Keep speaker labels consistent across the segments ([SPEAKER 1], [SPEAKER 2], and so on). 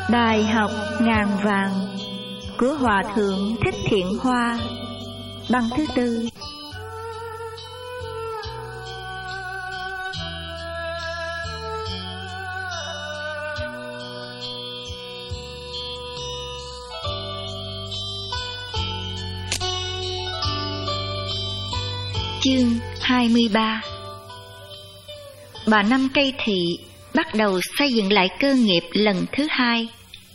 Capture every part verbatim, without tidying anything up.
[SPEAKER 1] Bài học ngàn vàng của Hòa Thượng Thích Thiện Hoa, băng thứ tư. Chương hai mươi ba. Bà Năm Cây Thị bắt đầu xây dựng lại cơ nghiệp lần thứ hai.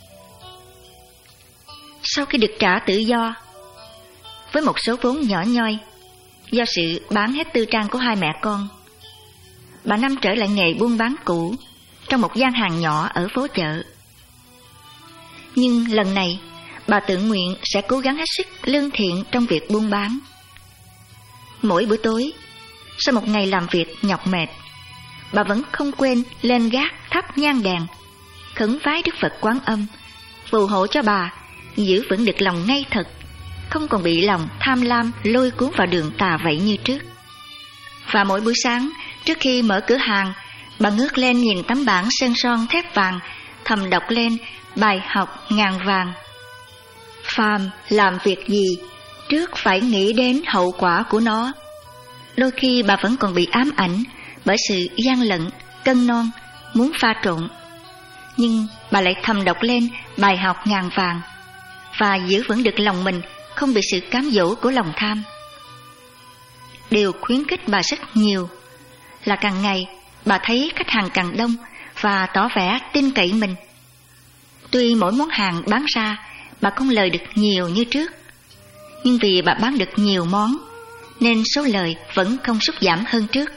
[SPEAKER 1] Sau khi được trả tự do, với một số vốn nhỏ nhoi, do sự bán hết tư trang của hai mẹ con, bà Năm trở lại nghề buôn bán cũ trong một gian hàng nhỏ ở phố chợ. Nhưng lần này, bà tự nguyện sẽ cố gắng hết sức lương thiện trong việc buôn bán. Mỗi buổi tối, sau một ngày làm việc nhọc mệt, bà vẫn không quên lên gác thắp nhang đèn, khấn vái Đức Phật Quán Âm phù hộ cho bà giữ vững được lòng ngay thật, không còn bị lòng tham lam lôi cuốn vào đường tà vậy như trước. Và mỗi buổi sáng, trước khi mở cửa hàng, bà ngước lên nhìn tấm bảng sơn son thép vàng, thầm đọc lên bài học ngàn vàng. Phàm làm việc gì, trước phải nghĩ đến hậu quả của nó. Đôi khi bà vẫn còn bị ám ảnh bởi sự gian lận, cân non, muốn pha trộn. Nhưng bà lại thầm đọc lên bài học ngàn vàng và giữ vững được lòng mình không bị sự cám dỗ của lòng tham. Điều khuyến khích bà rất nhiều là càng ngày bà thấy khách hàng càng đông và tỏ vẻ tin cậy mình. Tuy mỗi món hàng bán ra bà không lời được nhiều như trước, nhưng vì bà bán được nhiều món nên số lời vẫn không sút giảm hơn trước.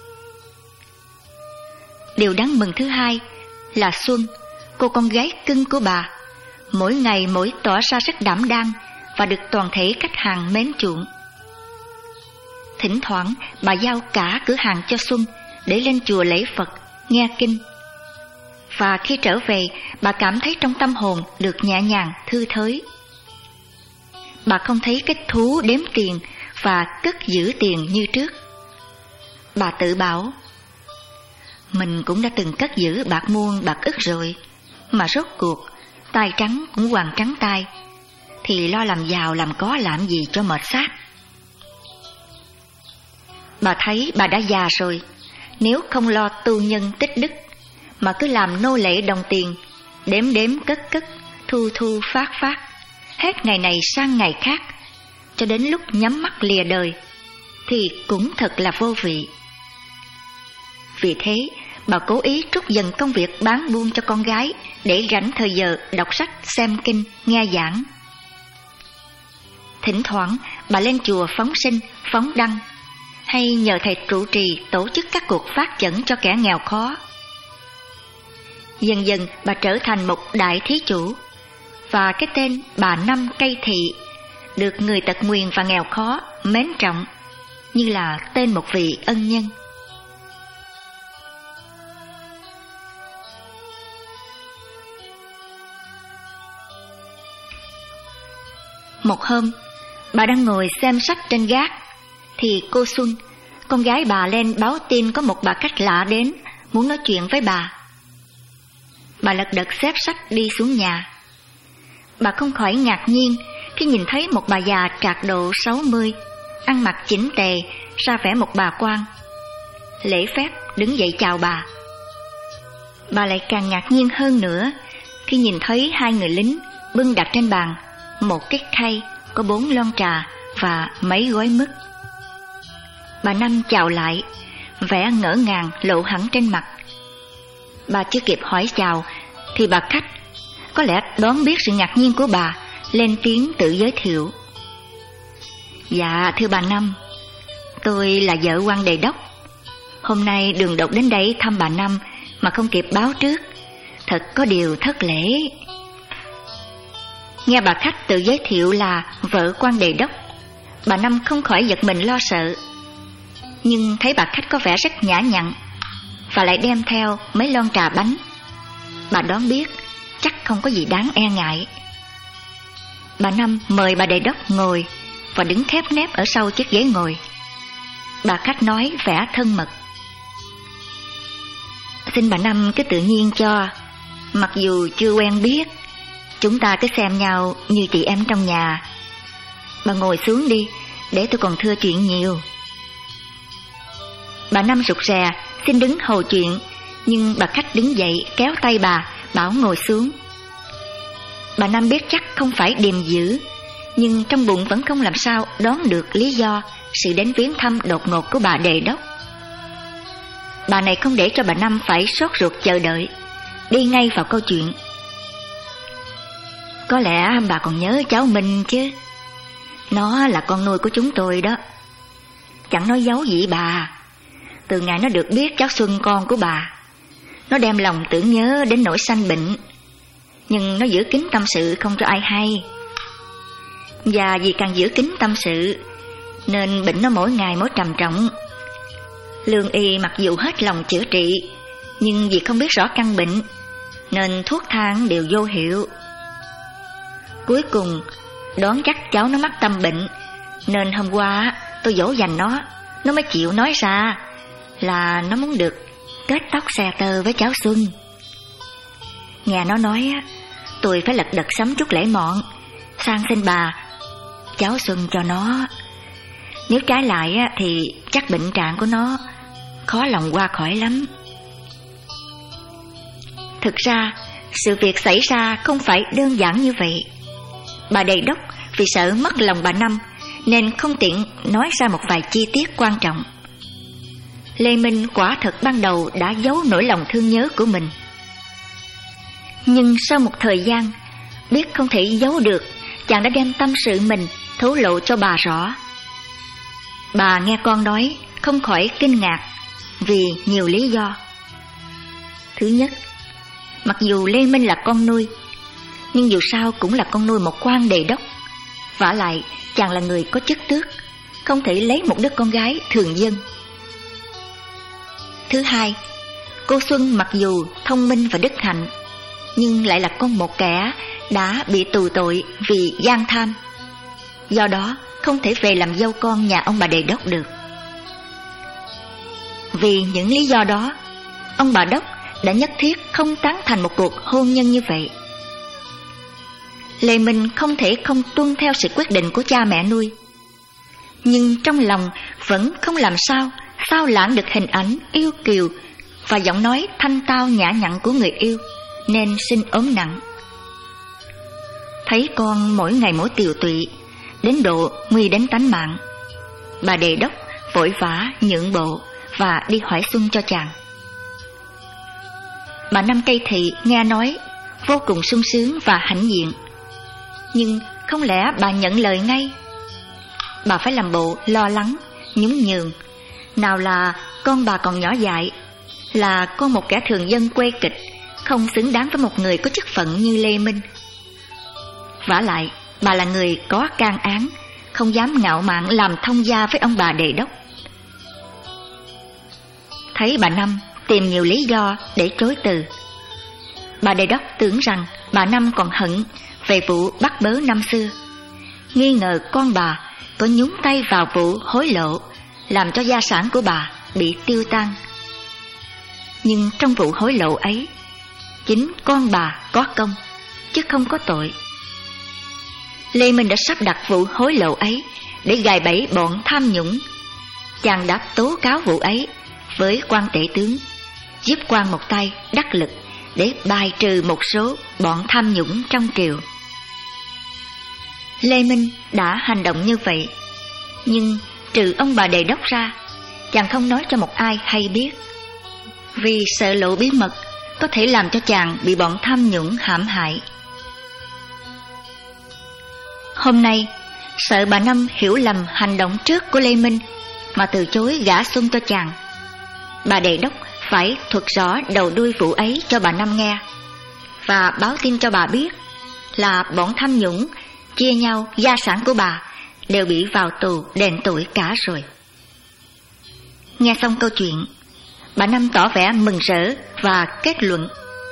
[SPEAKER 1] Điều đáng mừng thứ hai là Xuân, cô con gái cưng của bà, mỗi ngày mỗi tỏ ra rất đảm đang và được toàn thể khách hàng mến chuộng. Thỉnh thoảng bà giao cả cửa hàng cho Xuân để lên chùa lễ Phật, nghe kinh. Và khi trở về, bà cảm thấy trong tâm hồn được nhẹ nhàng, thư thới. Bà không thấy cái thú đếm tiền và cất giữ tiền như trước. Bà tự bảo, mình cũng đã từng cất giữ bạc muôn bạc ức rồi, mà rốt cuộc tay trắng cũng hoàng trắng tay, thì lo làm giàu làm có làm gì cho mệt xác. Bà thấy bà đã già rồi, nếu không lo tu nhân tích đức mà cứ làm nô lệ đồng tiền, đếm đếm cất cất, thu thu phát phát, hết ngày này sang ngày khác, cho đến lúc nhắm mắt lìa đời, thì cũng thật là vô vị. Vì thế, bà cố ý trút dần công việc bán buôn cho con gái để rảnh thời giờ đọc sách, xem kinh, nghe giảng. Thỉnh thoảng, bà lên chùa phóng sinh, phóng đăng, hay nhờ thầy trụ trì tổ chức các cuộc phát chẩn cho kẻ nghèo khó. Dần dần, bà trở thành một đại thí chủ, và cái tên bà Năm Cây Thị được người tật nguyền và nghèo khó mến trọng như là tên một vị ân nhân. Một hôm, bà đang ngồi xem sách trên gác, thì cô Xuân, con gái bà, lên báo tin có một bà khách lạ đến, muốn nói chuyện với bà. Bà lật đật xếp sách đi xuống nhà. Bà không khỏi ngạc nhiên khi nhìn thấy một bà già trạc độ sáu mươi, ăn mặc chỉnh tề, ra vẻ một bà quan. Lễ phép đứng dậy chào bà. Bà lại càng ngạc nhiên hơn nữa khi nhìn thấy hai người lính bưng đặt trên bàn một cái khay có bốn lon trà và mấy gói mứt. Bà Năm chào lại, vẻ ngỡ ngàng lộ hẳn trên mặt. Bà chưa kịp hỏi chào thì bà khách, có lẽ đoán biết sự ngạc nhiên của bà, lên tiếng tự giới thiệu. Dạ thưa bà Năm, tôi là vợ quan đề đốc. Hôm nay đường đột đến đây thăm bà Năm mà không kịp báo trước, thật có điều thất lễ. Nghe bà khách tự giới thiệu là vợ quan đề đốc, bà Năm không khỏi giật mình lo sợ. Nhưng thấy bà khách có vẻ rất nhã nhặn và lại đem theo mấy lon trà bánh, bà đoán biết chắc không có gì đáng e ngại. Bà Năm mời bà đề đốc ngồi và đứng khép nép ở sau chiếc ghế ngồi. Bà khách nói vẻ thân mật. Xin bà Năm cứ tự nhiên cho, Mặc dù chưa quen biết, chúng ta cứ xem nhau như chị em trong nhà. Bà ngồi xuống đi, để tôi còn thưa chuyện nhiều. Bà Năm rụt rè xin đứng hầu chuyện, nhưng bà khách đứng dậy kéo tay bà, bảo ngồi xuống. Bà Năm biết chắc không phải điềm dữ, nhưng trong bụng vẫn không làm sao đoán được lý do sự đến viếng thăm đột ngột của bà đề đốc. Bà này không để cho bà Năm phải sốt ruột chờ đợi, đi ngay vào câu chuyện. Có lẽ bà còn nhớ cháu Minh chứ. Nó là con nuôi của chúng tôi đó. Chẳng nói giấu gì bà. Từ ngày nó được biết cháu Xuân con của bà, nó đem lòng tưởng nhớ đến nỗi sanh bệnh, nhưng nó giữ kín tâm sự không cho ai hay. Và vì càng giữ kín tâm sự nên bệnh nó mỗi ngày mỗi trầm trọng. Lương y mặc dù hết lòng chữa trị, nhưng vì không biết rõ căn bệnh nên thuốc thang đều vô hiệu. Cuối cùng đoán chắc cháu nó mắc tâm bệnh, nên hôm qua tôi dỗ dành nó, nó mới chịu nói ra là nó muốn được kết tóc xe tơ với cháu Xuân. Nghe nó nói, tôi phải lật đật sắm chút lễ mọn sang xin bà cháu Xuân cho nó. Nếu trái lại thì chắc bệnh trạng của nó khó lòng qua khỏi lắm. Thực ra sự việc xảy ra không phải đơn giản như vậy. Bà đề đốc vì sợ mất lòng bà Năm nên không tiện nói ra một vài chi tiết quan trọng. Lê Minh quả thật ban đầu đã giấu nỗi lòng thương nhớ của mình, nhưng sau một thời gian biết không thể giấu được, chàng đã đem tâm sự mình thổ lộ cho bà rõ. Bà nghe con nói không khỏi kinh ngạc vì nhiều lý do. Thứ nhất, mặc dù Lê Minh là con nuôi, nhưng dù sao cũng là con nuôi một quan đề đốc. Vả lại chàng là người có chức tước, không thể lấy một đứa con gái thường dân. Thứ hai, cô Xuân mặc dù thông minh và đức hạnh, nhưng lại là con một kẻ đã bị tù tội vì gian tham, do đó không thể về làm dâu con nhà ông bà đề đốc được. Vì những lý do đó, ông bà đốc đã nhất thiết không tán thành một cuộc hôn nhân như vậy. Lê Minh không thể không tuân theo sự quyết định của cha mẹ nuôi, nhưng trong lòng vẫn không làm sao sao lãng được hình ảnh yêu kiều và giọng nói thanh tao nhã nhặn của người yêu, nên sinh ốm nặng. Thấy con mỗi ngày mỗi tiều tụy đến độ nguy đến tánh mạng, bà đề đốc vội vã nhượng bộ và đi hỏi Xuân cho chàng. Bà Năm Cây Thị nghe nói vô cùng sung sướng và hãnh diện, nhưng không lẽ bà nhận lời ngay? Bà phải làm bộ lo lắng, nhún nhường. Nào là con bà còn nhỏ dại, là con một kẻ thường dân quê kịch, không xứng đáng với một người có chức phận như Lê Minh. Vả lại bà là người có can án, không dám ngạo mạn làm thông gia với ông bà đề đốc. Thấy bà Năm tìm nhiều lý do để chối từ, bà đề đốc tưởng rằng bà Năm còn hận về vụ bắt bớ năm xưa, nghi ngờ con bà có nhúng tay vào vụ hối lộ làm cho gia sản của bà bị tiêu tan. Nhưng trong vụ hối lộ ấy, chính con bà có công chứ không có tội. Lê Minh đã sắp đặt vụ hối lộ ấy để gài bẫy bọn tham nhũng. Chàng đã tố cáo vụ ấy với quan tể tướng, giúp quan một tay đắc lực để bài trừ một số bọn tham nhũng trong triều. Lê Minh đã hành động như vậy, nhưng trừ ông bà đề đốc ra, chàng không nói cho một ai hay biết, vì sợ lộ bí mật có thể làm cho chàng bị bọn tham nhũng hãm hại. Hôm nay, sợ bà Năm hiểu lầm hành động trước của Lê Minh mà từ chối gả Xuân cho chàng, bà đề đốc phải thuật rõ đầu đuôi vụ ấy cho bà Năm nghe, và báo tin cho bà biết là bọn tham nhũng chia nhau gia sản của bà đều bị vào tù đền tội cả rồi. Nghe xong câu chuyện, bà Năm tỏ vẻ mừng rỡ và kết luận: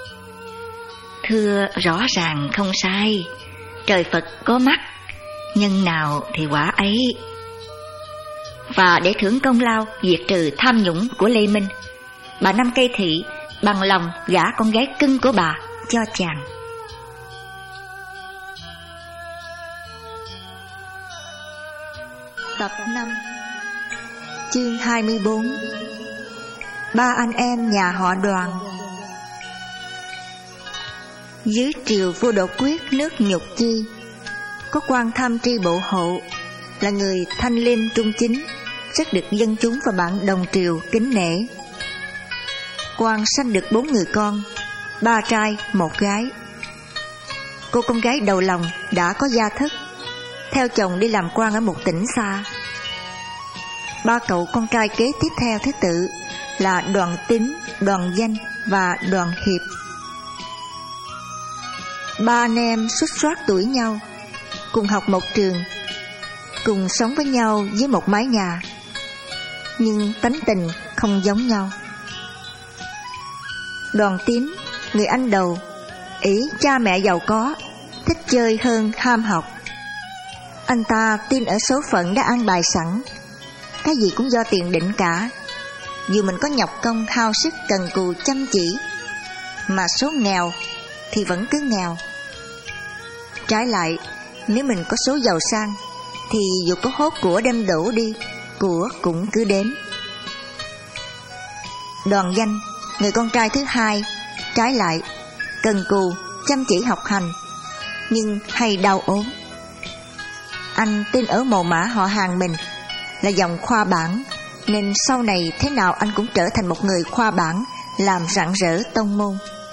[SPEAKER 1] thưa rõ ràng không sai, trời Phật có mắt, nhân nào thì quả ấy. Và để thưởng công lao diệt trừ tham nhũng của Lê Minh, bà Năm Cây Thị bằng lòng gả con gái cưng của bà cho chàng. Tập năm, chương hai mươi bốn. Ba anh em nhà họ Đoàn. Dưới triều vua Đỗ Quyết nước Nhục Chi, có quan tham tri bộ hộ, là người thanh liêm trung chính, rất được dân chúng và bạn đồng triều kính nể. Quan sanh được bốn người con, ba trai một gái. Cô con gái đầu lòng đã có gia thất, theo chồng đi làm quan ở một tỉnh xa. Ba cậu con trai kế tiếp theo thứ tự là Đoàn Tín, Đoàn Danh và Đoàn Hiệp. Ba anh em xuất soát tuổi nhau, cùng học một trường, cùng sống với nhau dưới một mái nhà, nhưng tánh tình không giống nhau. Đoàn Tín, người anh đầu, ỷ cha mẹ giàu có, thích chơi hơn ham học. Anh ta tin ở số phận đã an bài sẵn, cái gì cũng do tiền định cả. Dù mình có nhọc công hao sức cần cù chăm chỉ, mà số nghèo thì vẫn cứ nghèo. Trái lại, nếu mình có số giàu sang, thì dù có hốt của đem đổ đi, của cũng cứ đến. Đoàn Danh, người con trai thứ hai, trái lại, cần cù, chăm chỉ học hành, nhưng hay đau ốm. Anh tin ở mồ mả họ hàng mình là dòng khoa bảng, nên sau này thế nào anh cũng trở thành một người khoa bảng, làm rạng rỡ tông môn.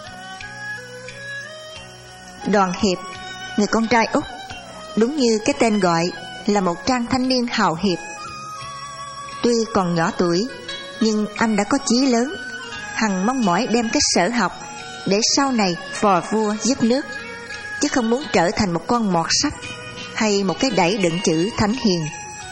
[SPEAKER 1] Đoàn Hiệp, người con trai út, đúng như cái tên gọi, là một trang thanh niên hào hiệp. Tuy còn nhỏ tuổi, nhưng anh đã có chí lớn, hằng mong mỏi đem cái sở học để sau này phò vua giúp nước, chứ không muốn trở thành một con mọt sách hay một cái đẩy đựng chữ thánh hiền.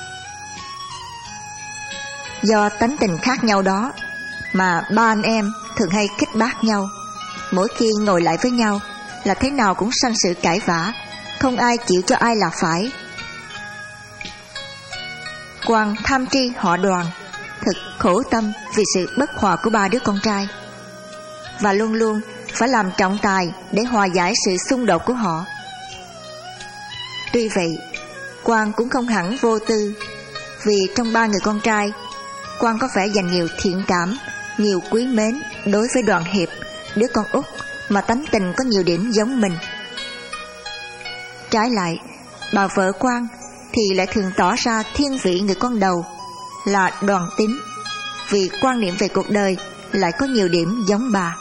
[SPEAKER 1] Do tánh tình khác nhau đó mà ba anh em thường hay khích bác nhau. Mỗi khi ngồi lại với nhau là thế nào cũng sanh sự cãi vã, không ai chịu cho ai là phải. Quan tham tri họ Đoàn thực khổ tâm vì sự bất hòa của ba đứa con trai, và luôn luôn phải làm trọng tài để hòa giải sự xung đột của họ. Tuy vậy, Quan cũng không hẳn vô tư, vì trong ba người con trai, Quan có vẻ dành nhiều thiện cảm, nhiều quý mến đối với Đoàn Hiệp, đứa con út mà tánh tình có nhiều điểm giống mình. Trái lại, bà vợ Quan thì lại thường tỏ ra thiên vị người con đầu là Đoàn Tín, vì quan niệm về cuộc đời lại có nhiều điểm giống bà.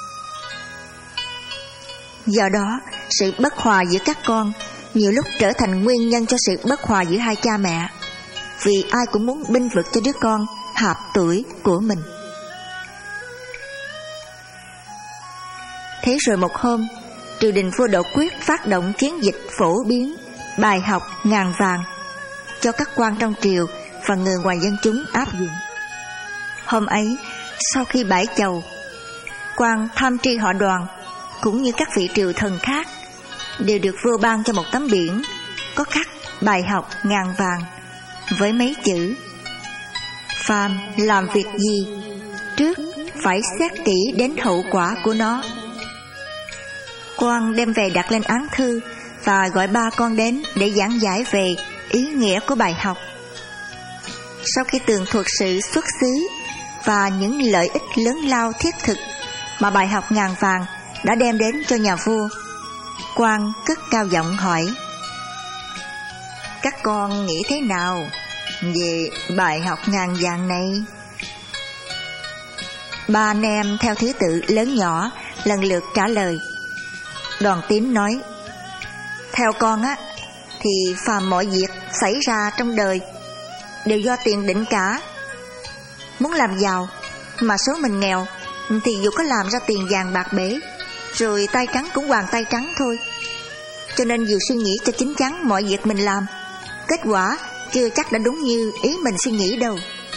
[SPEAKER 1] Do đó, sự bất hòa giữa các con nhiều lúc trở thành nguyên nhân cho sự bất hòa giữa hai cha mẹ, vì ai cũng muốn bênh vực cho đứa con hạp tuổi của mình. Thế rồi một hôm, triều đình vua Đỗ Quyết phát động chiến dịch phổ biến bài học ngàn vàng cho các quan trong triều và người ngoài dân chúng áp dụng. Hôm ấy, sau khi bãi chầu, quan tham tri họ Đoàn cũng như các vị triều thần khác đều được vua ban cho một tấm biển có khắc bài học ngàn vàng với mấy chữ: phàm làm việc gì, trước phải xét kỹ đến hậu quả của nó. Quan đem về đặt lên án thư và gọi ba con đến để giảng giải về ý nghĩa của bài học. Sau khi tường thuật sự xuất xứ và những lợi ích lớn lao thiết thực mà bài học ngàn vàng đã đem đến cho nhà vua, Quan cất cao giọng hỏi: các con nghĩ thế nào về bài học ngàn vàng này? Ba anh em theo thứ tự lớn nhỏ lần lượt trả lời. Đoàn Tín nói: theo con á, thì phàm mọi việc xảy ra trong đời đều do tiền định cả. Muốn làm giàu mà số mình nghèo thì dù có làm ra tiền vàng bạc bể, rồi tay trắng cũng hoàn tay trắng thôi. Cho nên dù suy nghĩ cho chín chắn mọi việc mình làm, kết quả chưa chắc đã đúng như ý mình suy nghĩ đâu.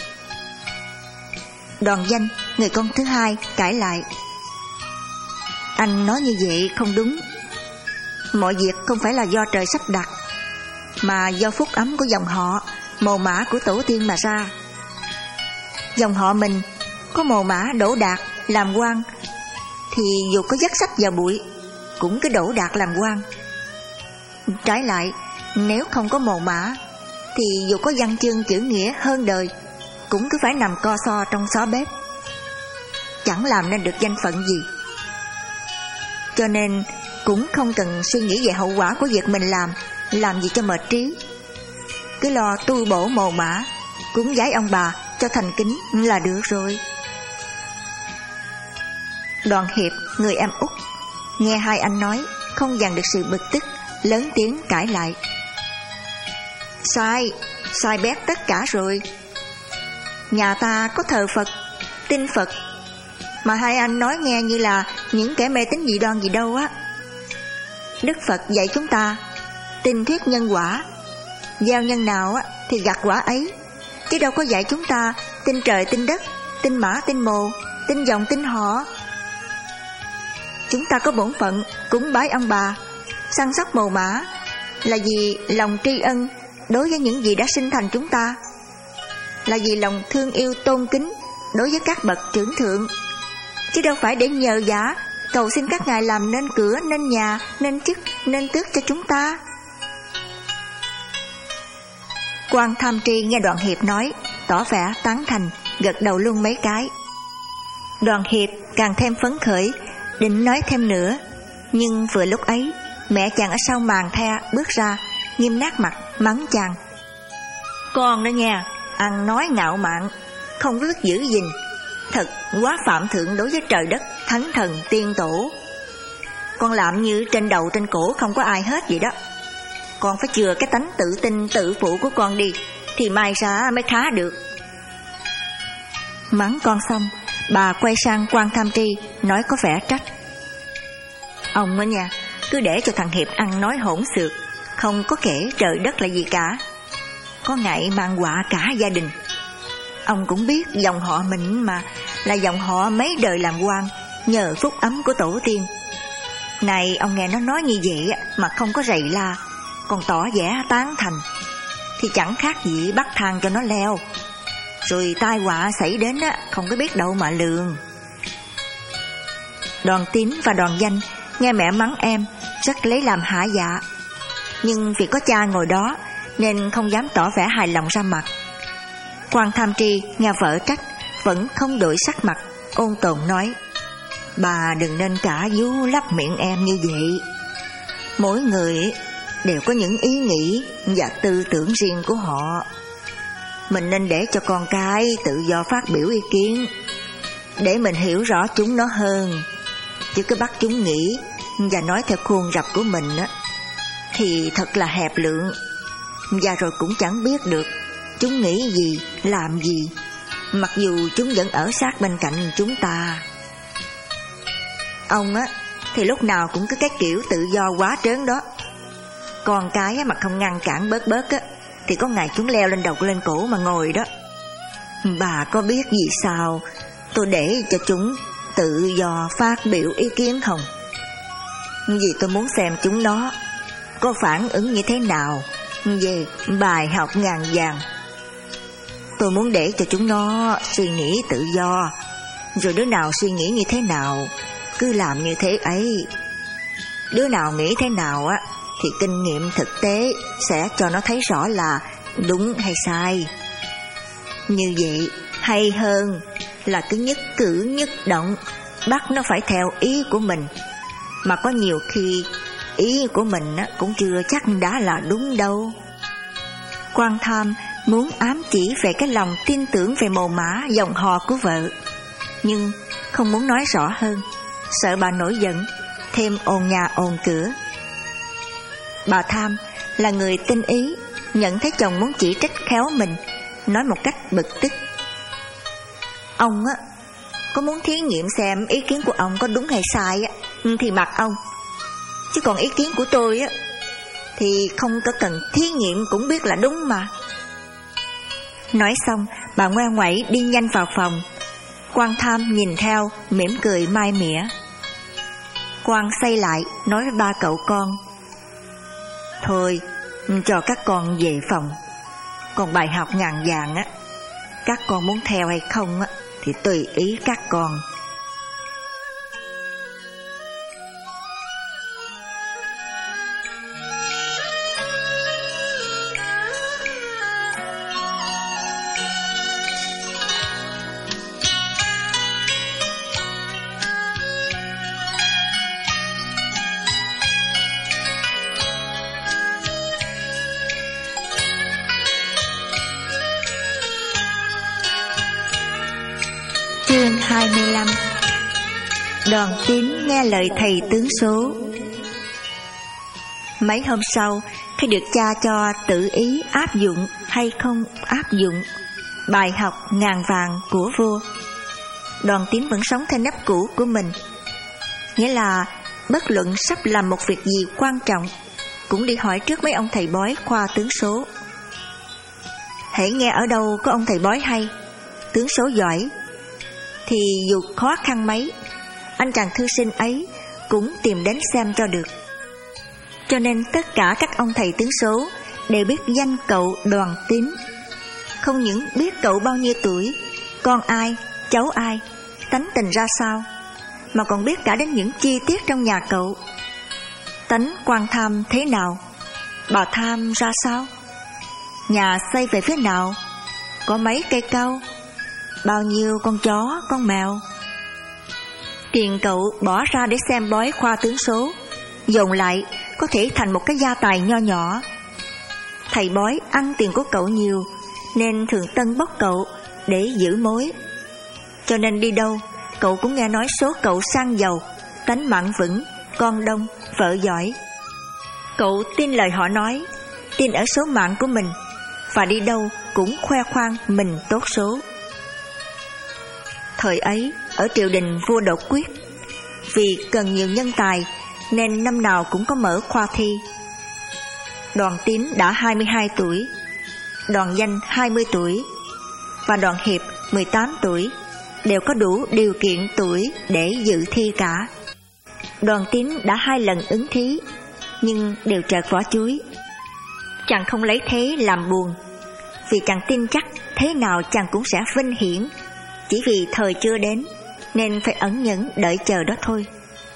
[SPEAKER 1] Đoàn Danh, người con thứ hai, cãi lại: anh nói như vậy không đúng. Mọi việc không phải là do trời sắp đặt, mà do phúc ấm của dòng họ, mồ mả của tổ tiên mà ra. Dòng họ mình có mồ mả đỗ đạt làm quan, thì dù có dắt sách vào bụi cũng cứ đổ đạt làm quan. Trái lại, nếu không có mồ mả thì dù có văn chương chữ nghĩa hơn đời cũng cứ phải nằm co so trong xó bếp, chẳng làm nên được danh phận gì. Cho nên cũng không cần suy nghĩ về hậu quả của việc mình làm, làm gì cho mệt trí. Cứ lo tu bổ mồ mả, cúng vái ông bà cho thành kính là được rồi. Đoàn Hiệp, người em út, nghe hai anh nói không dằn được sự bực tức, lớn tiếng cãi lại. Sai, sai bét tất cả rồi. Nhà ta có thờ Phật, tin Phật, mà hai anh nói nghe như là những kẻ mê tín dị đoan gì đâu á. Đức Phật dạy chúng ta tin thuyết nhân quả, gieo nhân nào á thì gặt quả ấy, chứ đâu có dạy chúng ta tin trời tin đất, tin mã tin mồ, tin dòng tin họ. Chúng ta có bổn phận cúng bái ông bà, săn sóc mồ mả là vì lòng tri ân đối với những gì đã sinh thành chúng ta, là vì lòng thương yêu tôn kính đối với các bậc trưởng thượng, chứ đâu phải để nhờ vả cầu xin các ngài làm nên cửa, nên nhà, nên chức, nên tước cho chúng ta. Quan Tham Tri nghe Đoàn Hiệp nói, tỏ vẻ tán thành, gật đầu luôn mấy cái. Đoàn Hiệp càng thêm phấn khởi, định nói thêm nữa, nhưng vừa lúc ấy mẹ chàng ở sau màn the bước ra, nghiêm nát mặt mắng chàng. Con đó nghe, ăn nói ngạo mạn, không biết giữ gìn, thật quá phạm thượng đối với trời đất, thánh thần, tiên tổ. Con làm như trên đầu trên cổ không có ai hết vậy đó. Con phải chừa cái tánh tự tin tự phụ của con đi, thì mai ra mới khá được. Mắng con xong, bà quay sang Quan Tham Tri nói có vẻ trách. Ông đó nha, cứ để cho thằng Hiệp ăn nói hỗn xược, không có kể trời đất là gì cả, có ngại mang họa cả gia đình. Ông cũng biết dòng họ mình mà là dòng họ mấy đời làm quan, nhờ phúc ấm của tổ tiên. Này ông nghe nó nói như vậy mà không có rầy la, còn tỏ vẻ tán thành, thì chẳng khác gì bắt thang cho nó leo, rồi tai họa xảy đến á, không có biết đâu mà lường. Đoàn Tín và Đoàn Danh nghe mẹ mắng em rất lấy làm hả dạ, nhưng vì có cha ngồi đó nên không dám tỏ vẻ hài lòng ra mặt. Quan Tham Tri nghe vợ trách vẫn không đổi sắc mặt, ôn tồn nói: Bà đừng nên cả vú lấp miệng em như vậy. Mỗi người đều có những ý nghĩ và tư tưởng riêng của họ. Mình nên để cho con cái tự do phát biểu ý kiến, để mình hiểu rõ chúng nó hơn. Chứ cứ bắt chúng nghĩ và nói theo khuôn rập của mình á, thì thật là hẹp lượng, và rồi cũng chẳng biết được chúng nghĩ gì, làm gì, mặc dù chúng vẫn ở sát bên cạnh chúng ta. Ông á thì lúc nào cũng có cái kiểu tự do quá trớn đó. Con cái á, mà không ngăn cản bớt bớt á, thì có ngày chúng leo lên đầu lên cổ mà ngồi đó. Bà có biết vì sao tôi để cho chúng tự do phát biểu ý kiến không? Vì tôi muốn xem chúng nó có phản ứng như thế nào về bài học ngàn vàng. Tôi muốn để cho chúng nó suy nghĩ tự do, rồi đứa nào suy nghĩ như thế nào cứ làm như thế ấy. Đứa nào nghĩ thế nào á thì kinh nghiệm thực tế sẽ cho nó thấy rõ là đúng hay sai. Như vậy hay hơn là cứ nhất cử nhất động bắt nó phải theo ý của mình, mà có nhiều khi ý của mình cũng chưa chắc đã là đúng đâu. Quan Tham muốn ám chỉ về cái lòng tin tưởng về mồ mả dòng họ của vợ, nhưng không muốn nói rõ hơn, sợ bà nổi giận, thêm ồn nhà ồn cửa. Bà Tham là người tinh ý, nhận thấy chồng muốn chỉ trích khéo mình, nói một cách bực tức: Ông á có muốn thí nghiệm xem ý kiến của ông có đúng hay sai á, thì mặc ông. Chứ còn ý kiến của tôi á thì không có cần thí nghiệm cũng biết là đúng mà. Nói xong, bà ngoe ngoẩy đi nhanh vào phòng. Quan Tham nhìn theo, mỉm cười mai mỉa. Quan xây lại nói với ba cậu con: Thôi, cho các con về phòng. Còn bài học ngàn vàng á, các con muốn theo hay không á thì tùy ý các con. Chương hai mươi lăm. Đoàn Tín nghe lời thầy tướng số. Mấy hôm sau, khi được cha cho tự ý áp dụng hay không áp dụng bài học ngàn vàng của vua, Đoàn Tín vẫn sống theo nếp cũ của mình. Nghĩa là bất luận sắp làm một việc gì quan trọng, cũng đi hỏi trước mấy ông thầy bói khoa tướng số. Hễ nghe ở đâu có ông thầy bói hay, tướng số giỏi, thì dù khó khăn mấy, anh chàng thư sinh ấy cũng tìm đến xem cho được. Cho nên tất cả các ông thầy tướng số đều biết danh cậu Đoàn Tín. Không những biết cậu bao nhiêu tuổi, con ai, cháu ai, tánh tình ra sao, mà còn biết cả đến những chi tiết trong nhà cậu. Tánh quan tham thế nào, bà tham ra sao, nhà xây về phía nào, có mấy cây cau, bao nhiêu con chó, con mèo. Tiền cậu bỏ ra để xem bói khoa tướng số, dồn lại có thể thành một cái gia tài nho nhỏ. Thầy bói ăn tiền của cậu nhiều, nên thường tân bốc cậu để giữ mối. Cho nên đi đâu, cậu cũng nghe nói số cậu sang giàu, tánh mạng vững, con đông, vợ giỏi. Cậu tin lời họ nói, tin ở số mạng của mình, và đi đâu cũng khoe khoang mình tốt số. Thời ấy, ở triều đình vua đột quyết, vì cần nhiều nhân tài nên năm nào cũng có mở khoa thi. Đoàn Tín đã hai mươi hai tuổi, Đoàn Danh hai mươi tuổi và Đoàn Hiệp mười tám tuổi, đều có đủ điều kiện tuổi để dự thi cả. Đoàn Tín đã hai lần ứng thí, nhưng đều trợt vỏ chuối. Chàng không lấy thế làm buồn, vì chàng tin chắc thế nào chàng cũng sẽ vinh hiển, chỉ vì thời chưa đến, nên phải ẩn nhẫn đợi chờ đó thôi.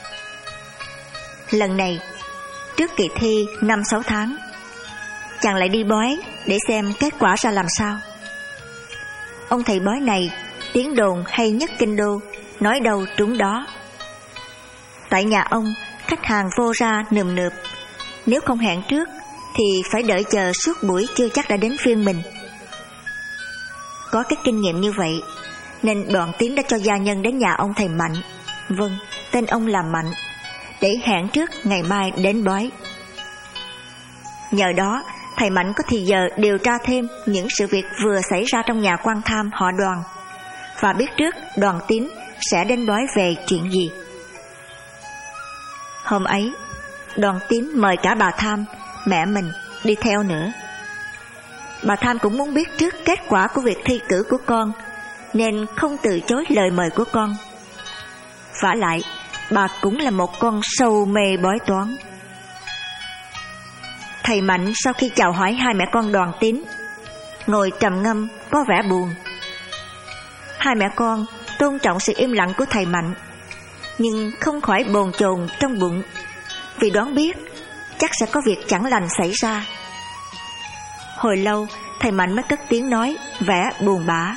[SPEAKER 1] Lần này, trước kỳ thi năm sáu tháng, chàng lại đi bói để xem kết quả ra làm sao. Ông thầy bói này tiếng đồn hay nhất kinh đô, nói đâu trúng đó. Tại nhà ông, khách hàng vô ra nườm nượp, nếu không hẹn trước thì phải đợi chờ suốt buổi chưa chắc đã đến phiên mình. Có cái kinh nghiệm như vậy, nên Đoàn Tín đã cho gia nhân đến nhà ông thầy Mạnh, vâng, tên ông là Mạnh, để hẹn trước ngày mai đến bói. Nhờ đó, thầy Mạnh có thì giờ điều tra thêm những sự việc vừa xảy ra trong nhà quan tham họ Đoàn, và biết trước Đoàn Tín sẽ đến bói về chuyện gì. Hôm ấy, Đoàn Tín mời cả bà Tham, mẹ mình, đi theo nữa. Bà Tham cũng muốn biết trước kết quả của việc thi cử của con, nên không từ chối lời mời của con. Vả lại, bà cũng là một con sâu mê bói toán. Thầy Mạnh sau khi chào hỏi hai mẹ con Đoàn Tín, ngồi trầm ngâm có vẻ buồn. Hai mẹ con tôn trọng sự im lặng của thầy Mạnh, nhưng không khỏi bồn chồn trong bụng, vì đoán biết chắc sẽ có việc chẳng lành xảy ra. Hồi lâu, thầy Mạnh mới cất tiếng nói, vẻ buồn bã: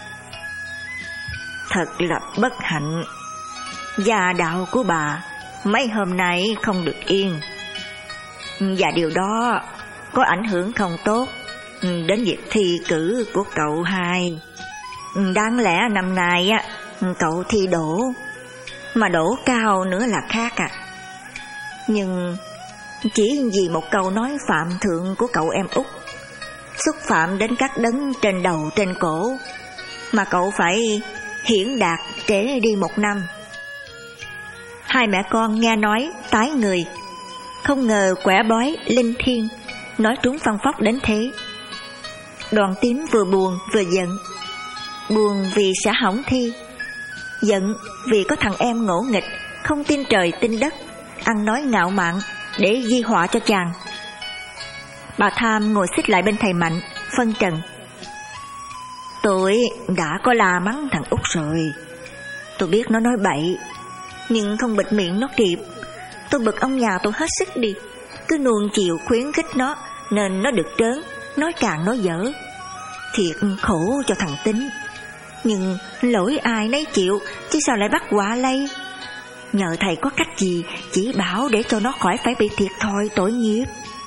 [SPEAKER 1] Thật là bất hạnh, gia đạo của bà mấy hôm nay không được yên, và điều đó có ảnh hưởng không tốt đến việc thi cử của cậu hai. Đáng lẽ năm nay á, cậu thi đỗ, mà đỗ cao nữa là khác à. Nhưng chỉ vì một câu nói phạm thượng của cậu em út, xúc phạm đến các đấng trên đầu trên cổ, mà cậu phải hiển đạt trễ đi một năm. Hai mẹ con nghe nói tái người, không ngờ quẻ bói linh thiêng nói trúng phân phóc đến thế. Đoàn Tín vừa buồn vừa giận. Buồn vì sẽ hỏng thi, giận vì có thằng em ngỗ nghịch, không tin trời tin đất, ăn nói ngạo mạn để di họa cho chàng. Bà Tham ngồi xích lại bên thầy Mạnh, phân trần: Tôi đã có la mắng thằng út rồi, tôi biết nó nói bậy, nhưng không bịt miệng nó kịp. Tôi bực ông nhà tôi hết sức đi, cứ nuông chiều khuyến khích nó, nên nó được trớn, nói càng nói dở. Thiệt khổ cho thằng Tín, nhưng lỗi ai nấy chịu, chứ sao lại bắt quả lây. Nhờ thầy có cách gì chỉ bảo để cho nó khỏi phải bị thiệt thòi tội nghiệp.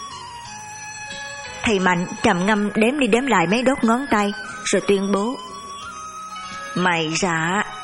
[SPEAKER 1] Thầy Mạnh trầm ngâm đếm đi đếm lại mấy đốt ngón tay, rồi tuyên bố: Mày dạ,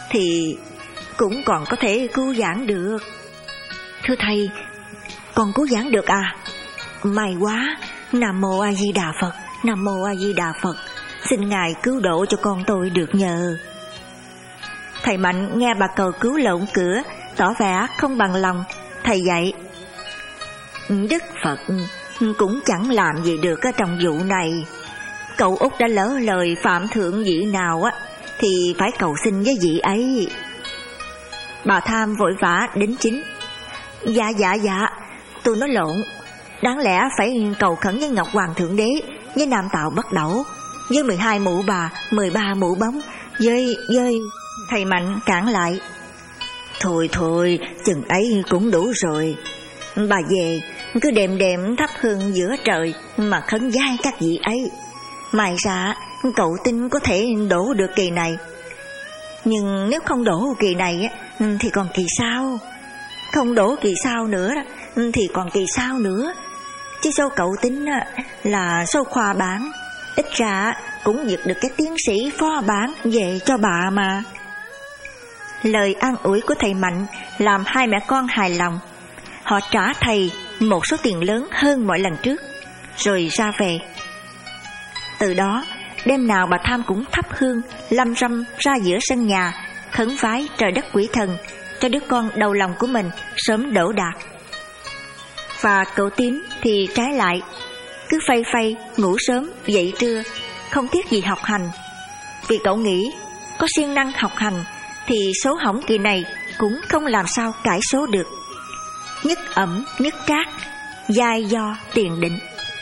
[SPEAKER 2] thì cũng còn có thể cứu vãn được.
[SPEAKER 1] Thưa thầy, còn cứu vãn được à?
[SPEAKER 2] May quá. Nam mô A Di Đà Phật, Nam mô A Di Đà Phật, xin Ngài cứu độ cho con tôi được nhờ. Thầy Mạnh nghe bà cầu cứu lộn cửa, tỏ vẻ không bằng lòng. Thầy dạy: Đức Phật cũng chẳng làm gì được ở trong vụ này. Cậu út đã lỡ lời phạm thượng vị nào á thì phải cầu xin với vị ấy. Bà Tham vội vã đính chính: Dạ dạ dạ, tôi nói lộn. Đáng lẽ phải cầu khẩn với Ngọc Hoàng Thượng Đế, với Nam Tào Bất Đẩu, với mười hai mụ bà, mười ba mụ bóng, với với Thầy Mạnh cản lại: Thôi thôi, chừng ấy cũng đủ rồi. Bà về cứ đệm đệm thắp hương giữa trời mà khấn vái các vị ấy. May ra cậu tin có thể đổ được kỳ này. Nhưng nếu không đổ kỳ này thì còn kỳ sau. Không đổ kỳ sau nữa thì còn kỳ sau nữa. Chứ số cậu tính là số khoa bản, ít ra cũng giật được cái tiến sĩ phó bản về cho bà mà. Lời an ủi của thầy Mạnh làm hai mẹ con hài lòng. Họ trả thầy một số tiền lớn hơn mọi lần trước, rồi ra về. Từ đó, đêm nào bà Tham cũng thắp hương, lâm râm ra giữa sân nhà, khấn vái trời đất quỷ thần cho đứa con đầu lòng của mình sớm đỗ đạt. Và cậu Tín thì trái lại, cứ phay phay ngủ sớm dậy trưa, không tiếc gì học hành. Vì cậu nghĩ có siêng năng học hành thì số hỏng kỳ này cũng không làm sao cải số được. Nhất ẩm nhất trác, giai do tiền định.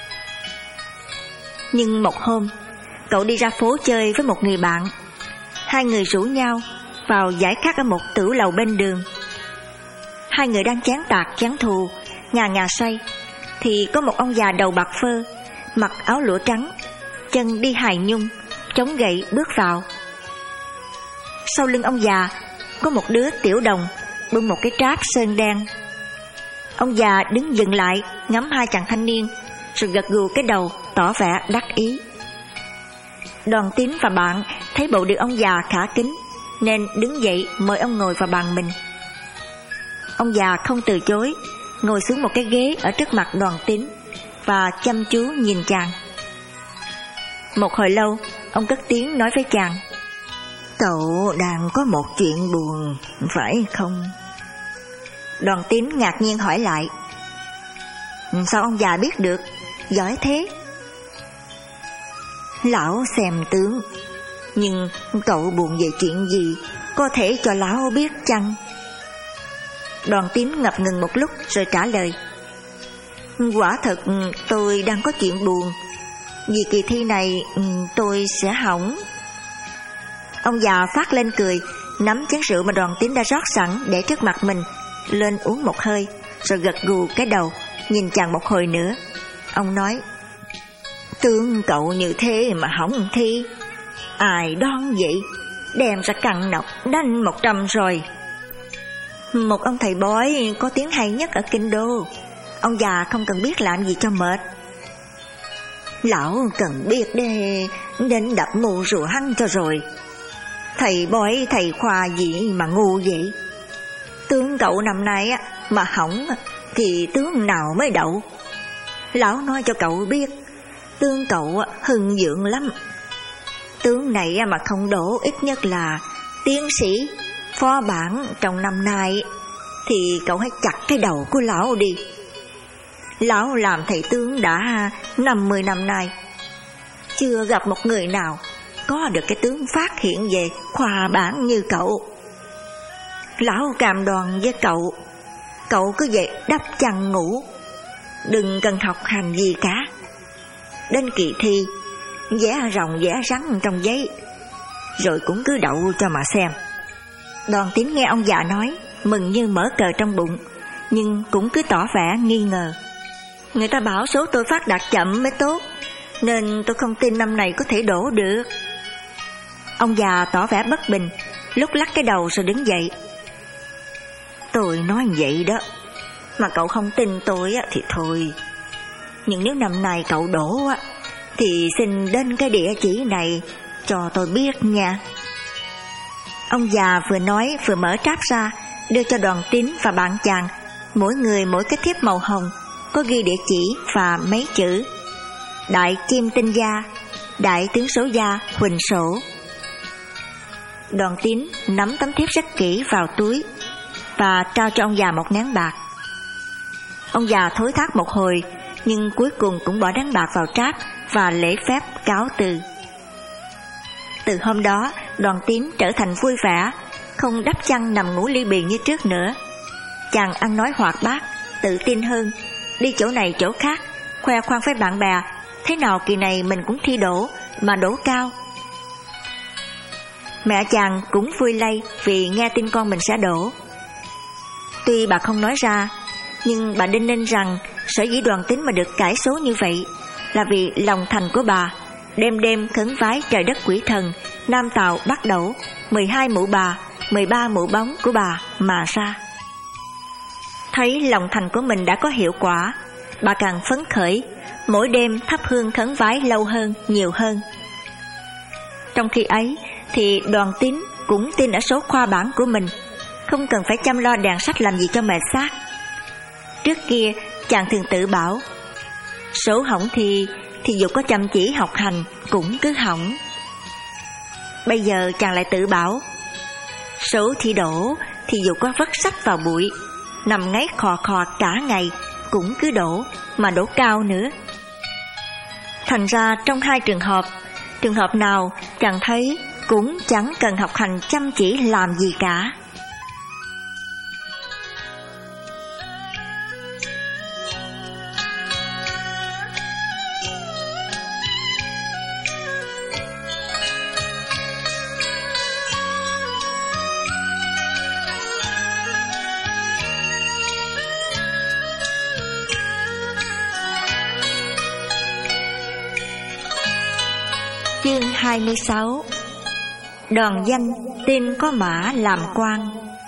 [SPEAKER 2] Nhưng một hôm, cậu đi ra phố chơi với một người bạn. Hai người rủ nhau vào giải khát ở một tửu lầu bên đường. Hai người đang chán tạc chán thù, ngà ngà say, thì có một ông già đầu bạc phơ, mặc áo lụa trắng, chân đi hài nhung, chống gậy bước vào. Sau lưng ông già có một đứa tiểu đồng bưng một cái tráp sơn đen. Ông già đứng dừng lại ngắm hai chàng thanh niên, rồi gật gù cái đầu tỏ vẻ đắc ý. Đoàn Tín và bạn thấy bộ được ông già khả kính nên đứng dậy mời ông ngồi vào bàn mình. Ông già không từ chối, ngồi xuống một cái ghế ở trước mặt Đoàn Tín và chăm chú nhìn chàng. Một hồi lâu, ông cất tiếng nói với chàng: Cậu đang có một chuyện buồn, phải không? Đoàn Tín ngạc nhiên hỏi lại: Sao ông già biết được, giỏi thế? Lão xem tướng, nhưng cậu buồn về chuyện gì, có thể cho lão biết chăng? Đoàn Tín ngập ngừng một lúc rồi trả lời: Quả thật tôi đang có chuyện buồn. Vì kỳ thi này tôi sẽ hỏng. Ông già phát lên cười, nắm chén rượu mà Đoàn Tín đã rót sẵn để trước mặt mình, lên uống một hơi, rồi gật gù cái đầu, nhìn chàng một hồi nữa. Ông nói: Tướng cậu như thế mà hỏng thi, ai đoán vậy? Đem ra cằn nọc đánh một trăm rồi. Một ông thầy bói có tiếng hay nhất ở kinh đô. Ông già không cần biết làm gì cho mệt. Lão cần biết để đến đập mù rùa hăng cho rồi. Thầy bói thầy khoa gì mà ngu vậy? Tướng cậu năm nay á mà hỏng thì tướng nào mới đậu? Lão nói cho cậu biết, tướng cậu hưng dưỡng lắm. Tướng này mà không đổ ít nhất là tiến sĩ, phó bản trong năm nay thì cậu hãy chặt cái đầu của lão đi. Lão làm thầy tướng đã năm mươi năm nay, chưa gặp một người nào có được cái tướng phát hiện về khoa bản như cậu. Lão cam đoan với cậu, cậu cứ về đắp chăn ngủ, đừng cần học hành gì cả. Đến kỳ thi, vẽ rồng vẽ rắn trong giấy, rồi cũng cứ đậu cho mà xem. Đoàn Tín nghe ông già nói, mừng như mở cờ trong bụng, nhưng cũng cứ tỏ vẻ nghi ngờ. Người ta bảo số tôi phát đạt chậm mới tốt, nên tôi không tin năm này có thể đổ được. Ông già tỏ vẻ bất bình, lúc lắc cái đầu rồi đứng dậy. Tôi nói vậy đó, mà cậu không tin tôi thì thôi. Nhưng nếu năm nay cậu đổ thì xin đến cái địa chỉ này cho tôi biết nha. Ông già vừa nói vừa mở tráp ra, đưa cho Đoàn Tín và bạn chàng mỗi người mỗi cái thiếp màu hồng, có ghi địa chỉ và mấy chữ: Đại Kim Tinh Gia, Đại Tướng Số Gia Huỳnh Sổ. Đoàn Tín nắm tấm thiếp rất kỹ vào túi và trao cho ông già một nén bạc. Ông già thối thác một hồi, nhưng cuối cùng cũng bỏ nén bạc vào tráp và lễ phép cáo từ. Từ hôm đó, Đoàn Tín trở thành vui vẻ, không đắp chăn nằm ngủ ly bì như trước nữa. Chàng ăn nói hoạt bát, tự tin hơn, đi chỗ này chỗ khác, khoe khoang với bạn bè, thế nào kỳ này mình cũng thi đỗ, mà đỗ cao. Mẹ chàng cũng vui lây vì nghe tin con mình sẽ đỗ. Tuy bà không nói ra, nhưng bà đinh ninh rằng sở dĩ Đoàn Tín mà được cải số như vậy là vì lòng thành của bà, đêm đêm khấn vái trời đất quỷ thần, Nam Tào Bắc Đẩu, mười hai mụ bà, mười ba mụ bóng của bà mà ra. Thấy lòng thành của mình đã có hiệu quả, bà càng phấn khởi, mỗi đêm thắp hương khấn vái lâu hơn, nhiều hơn. Trong khi ấy thì Đoàn Tín cũng tin ở số khoa bản của mình, không cần phải chăm lo đèn sách làm gì cho mệt xác. Trước kia chàng thường tự bảo, số hỏng thì thì dù có chăm chỉ học hành cũng cứ hỏng. Bây giờ chàng lại tự bảo, số thi đỗ thì dù có vất sách vào bụi, nằm ngáy khò khò cả ngày cũng cứ đỗ, mà đỗ cao nữa. Thành ra trong hai trường hợp, trường hợp nào chàng thấy cũng chẳng cần học hành chăm chỉ làm gì cả. Chương hai mươi sáu. Đoàn Danh tin có mã làm quan.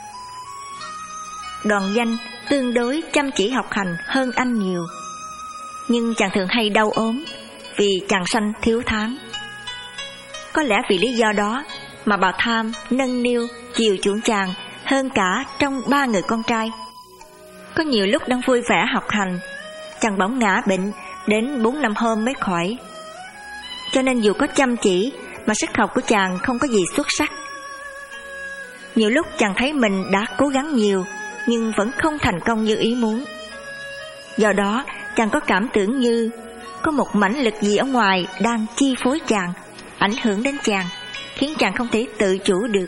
[SPEAKER 2] Đoàn Danh tương đối chăm chỉ học hành hơn anh nhiều, nhưng chàng thường hay đau ốm vì chàng sanh thiếu tháng. Có lẽ vì lý do đó mà bà Tham nâng niu chiều chuộng chàng hơn cả trong ba người con trai. Có nhiều lúc đang vui vẻ học hành, chàng bỗng ngã bệnh đến bốn năm hôm mới khỏi. Cho nên dù có chăm chỉ mà sức học của chàng không có gì xuất sắc. Nhiều lúc chàng thấy mình đã cố gắng nhiều nhưng vẫn không thành công như ý muốn. Do đó chàng có cảm tưởng như có một mãnh lực gì ở ngoài đang chi phối chàng, ảnh hưởng đến chàng, khiến chàng không thể tự chủ được.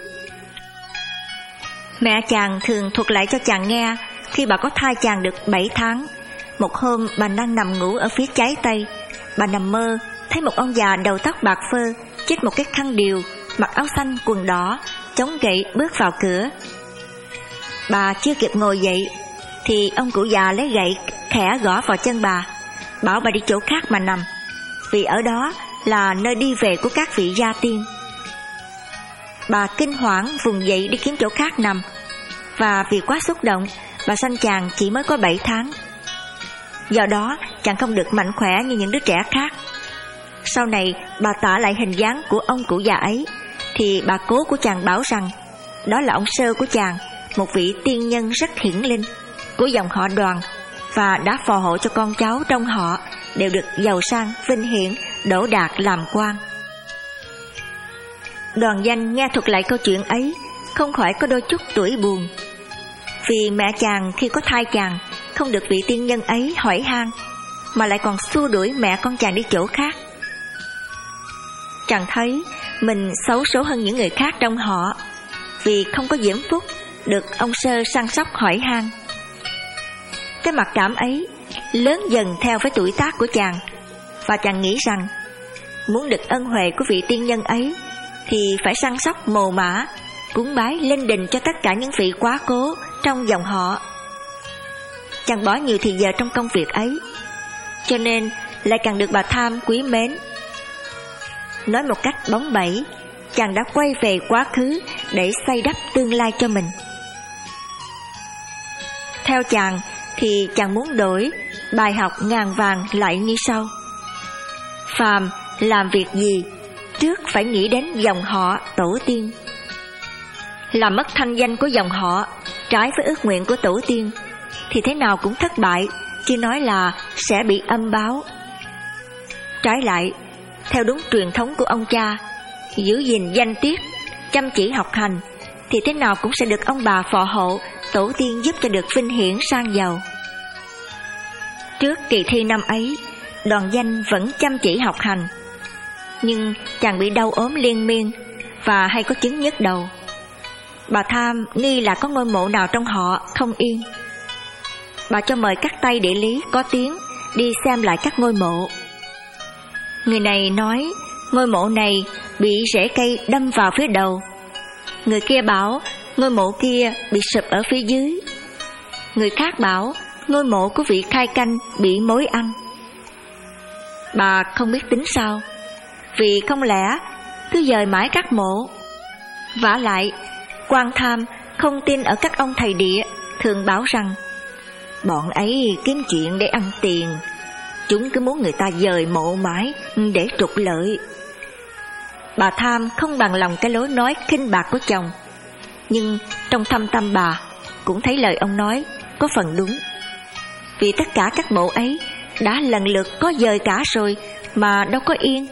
[SPEAKER 2] Mẹ chàng thường thuật lại cho chàng nghe khi bà có thai chàng được bảy tháng. Một hôm bà đang nằm ngủ ở phía trái tây, bà nằm mơ thấy một ông già đầu tóc bạc phơ, chích một cái khăn điều, mặc áo xanh quần đỏ, chống gậy bước vào cửa. Bà chưa kịp ngồi dậy thì ông cụ già lấy gậy khẽ gõ vào chân bà, bảo bà đi chỗ khác mà nằm, vì ở đó là nơi đi về của các vị gia tiên. Bà kinh hoảng vùng dậy đi kiếm chỗ khác nằm, và vì quá xúc động, bà sanh chàng chỉ mới có bảy tháng. Do đó chàng không được mạnh khỏe như những đứa trẻ khác. Sau này bà tả lại hình dáng của ông cụ già ấy, thì bà cố của chàng bảo rằng đó là ông sơ của chàng, một vị tiên nhân rất hiển linh của dòng họ Đoàn, và đã phò hộ cho con cháu trong họ đều được giàu sang, vinh hiển, đỗ đạt làm quan. Đoàn Danh nghe thuật lại câu chuyện ấy, không khỏi có đôi chút tủi buồn, vì mẹ chàng khi có thai chàng không được vị tiên nhân ấy hỏi han, mà lại còn xua đuổi mẹ con chàng đi chỗ khác. Chàng thấy mình xấu số hơn những người khác trong họ, vì không có diễm phúc được ông sơ săn sóc hỏi han. Cái mặc cảm ấy lớn dần theo với tuổi tác của chàng, và chàng nghĩ rằng muốn được ân huệ của vị tiên nhân ấy thì phải săn sóc mồ mả, cúng bái linh đình cho tất cả những vị quá cố trong dòng họ. Chàng bỏ nhiều thời giờ trong công việc ấy, cho nên lại càng được bà Tham quý mến. Nói một cách bóng bẩy, chàng đã quay về quá khứ để xây đắp tương lai cho mình. Theo chàng thì chàng muốn đổi bài học ngàn vàng lại như sau: phàm làm việc gì, trước phải nghĩ đến dòng họ tổ tiên. làm mất thanh danh của dòng họ, trái với ước nguyện của tổ tiên, thì thế nào cũng thất bại, chứ nói là sẽ bị âm báo. Trái lại, theo đúng truyền thống của ông cha, giữ gìn danh tiết, chăm chỉ học hành, thì thế nào cũng sẽ được ông bà phò hộ, tổ tiên giúp cho được vinh hiển sang giàu. Trước kỳ thi năm ấy, Đoàn Danh vẫn chăm chỉ học hành, nhưng chàng bị đau ốm liên miên và hay có chứng nhức đầu. Bà Tham nghi là có ngôi mộ nào trong họ không yên. Bà cho mời các tay địa lý có tiếng đi xem lại các ngôi mộ. Người này nói ngôi mộ này bị rễ cây đâm vào phía đầu. Người kia bảo ngôi mộ kia bị sụp ở phía dưới. Người khác bảo ngôi mộ của vị khai canh bị mối ăn. Bà không biết tính sao, vì không lẽ cứ dời mãi các mộ. Vả lại, quan Tham không tin ở các ông thầy địa, thường bảo rằng bọn ấy kiếm chuyện để ăn tiền, chúng cứ muốn người ta dời mộ mãi để trục lợi. Bà Tham không bằng lòng cái lối nói khinh bạc của chồng, nhưng trong thâm tâm bà cũng thấy lời ông nói có phần đúng. Vì tất cả các mộ ấy đã lần lượt có dời cả rồi mà đâu có yên.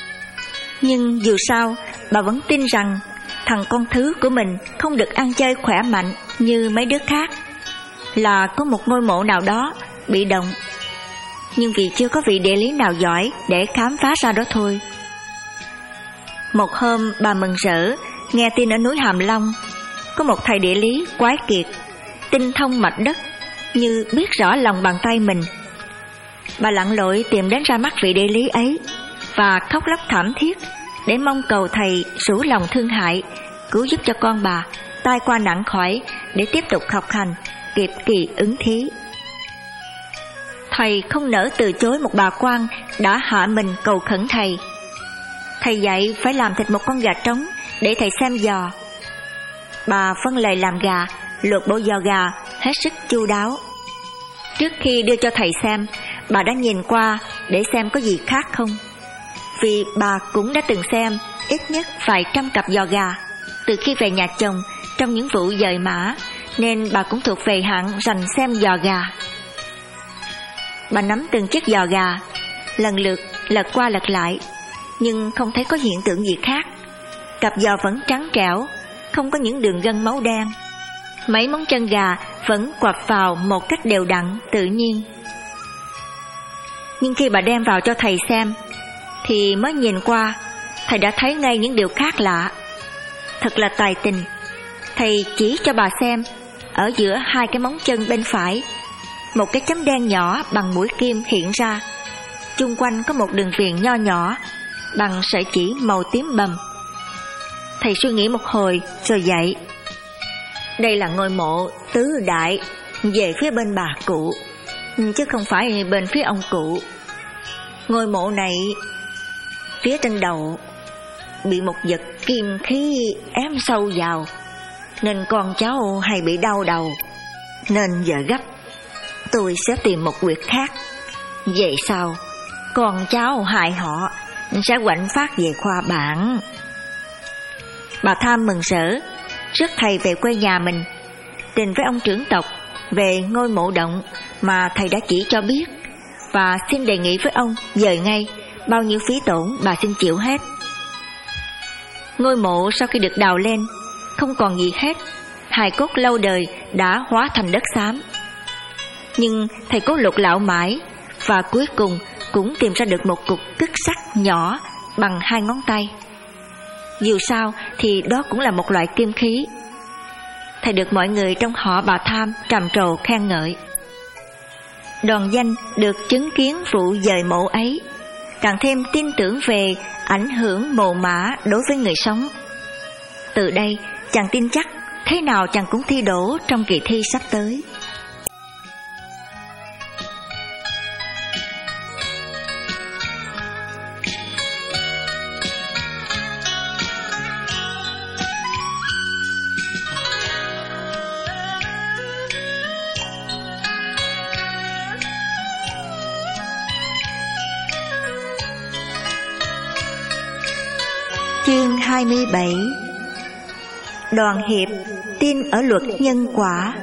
[SPEAKER 2] Nhưng dù sao, bà vẫn tin rằng thằng con thứ của mình không được ăn chơi khỏe mạnh như mấy đứa khác, là có một ngôi mộ nào đó bị động. Nhưng vì chưa có vị địa lý nào giỏi để khám phá ra đó thôi. Một hôm bà mừng rỡ nghe tin ở núi Hàm Long có một thầy địa lý quái kiệt, tinh thông mạch đất như biết rõ lòng bàn tay mình. Bà lặn lội tìm đến ra mắt vị địa lý ấy và khóc lóc thảm thiết để mong cầu thầy rủ lòng thương hại, cứu giúp cho con bà tai qua nạn khỏi để tiếp tục học hành kịp kỳ ứng thí. Thầy không nỡ từ chối một bà quan đã hạ mình cầu khẩn thầy. Thầy dạy phải làm thịt một con gà trống để thầy xem giò. Bà phân lời làm gà, luộc bộ giò gà hết sức chu đáo. Trước khi đưa cho thầy xem, bà đã nhìn qua để xem có gì khác không. Vì bà cũng đã từng xem ít nhất vài trăm cặp giò gà từ khi về nhà chồng trong những vụ dời mã, nên bà cũng thuộc về hạng rành xem giò gà. Bà nắm từng chiếc giò gà, lần lượt lật qua lật lại, nhưng không thấy có hiện tượng gì khác. Cặp giò vẫn trắng trẻo, không có những đường gân máu đen. Mấy móng chân gà vẫn quặp vào một cách đều đặn, tự nhiên. Nhưng khi bà đem vào cho thầy xem, thì mới nhìn qua, thầy đã thấy ngay những điều khác lạ. Thật là tài tình. Thầy chỉ cho bà xem, ở giữa hai cái móng chân bên phải, một cái chấm đen nhỏ bằng mũi kim hiện ra. Chung quanh có một đường viền nho nhỏ bằng sợi chỉ màu tím bầm. Thầy suy nghĩ một hồi rồi dạy: đây là ngôi mộ tứ đại về phía bên bà cụ, chứ không phải bên phía ông cụ. Ngôi mộ này phía trên đầu bị một vật kim khí ém sâu vào, nên con cháu hay bị đau đầu. Nên giờ gấp tôi sẽ tìm một quyệt khác. Về sau con cháu hại họ sẽ quạnh phát về khoa bảng. Bà Tham mừng rỡ rước thầy về quê nhà mình, trình với ông trưởng tộc về ngôi mộ động mà thầy đã chỉ cho biết, và xin đề nghị với ông dời ngay, bao nhiêu phí tổn bà xin chịu hết. Ngôi mộ sau khi được đào lên không còn gì hết, hài cốt lâu đời đã hóa thành đất xám. Nhưng thầy cố lục lạo mãi, và cuối cùng cũng tìm ra được một cục cứt sắt nhỏ bằng hai ngón tay. Dù sao thì đó cũng là một loại kim khí. Thầy được mọi người trong họ bà Tham trầm trồ khen ngợi. Đoàn Danh được chứng kiến vụ dời mộ ấy, càng thêm tin tưởng về ảnh hưởng mồ mả đối với người sống. Từ đây chàng tin chắc thế nào chàng cũng thi đỗ trong kỳ thi sắp tới. Chương hai mươi bảy. Đoàn Hiệp tin ở luật nhân quả.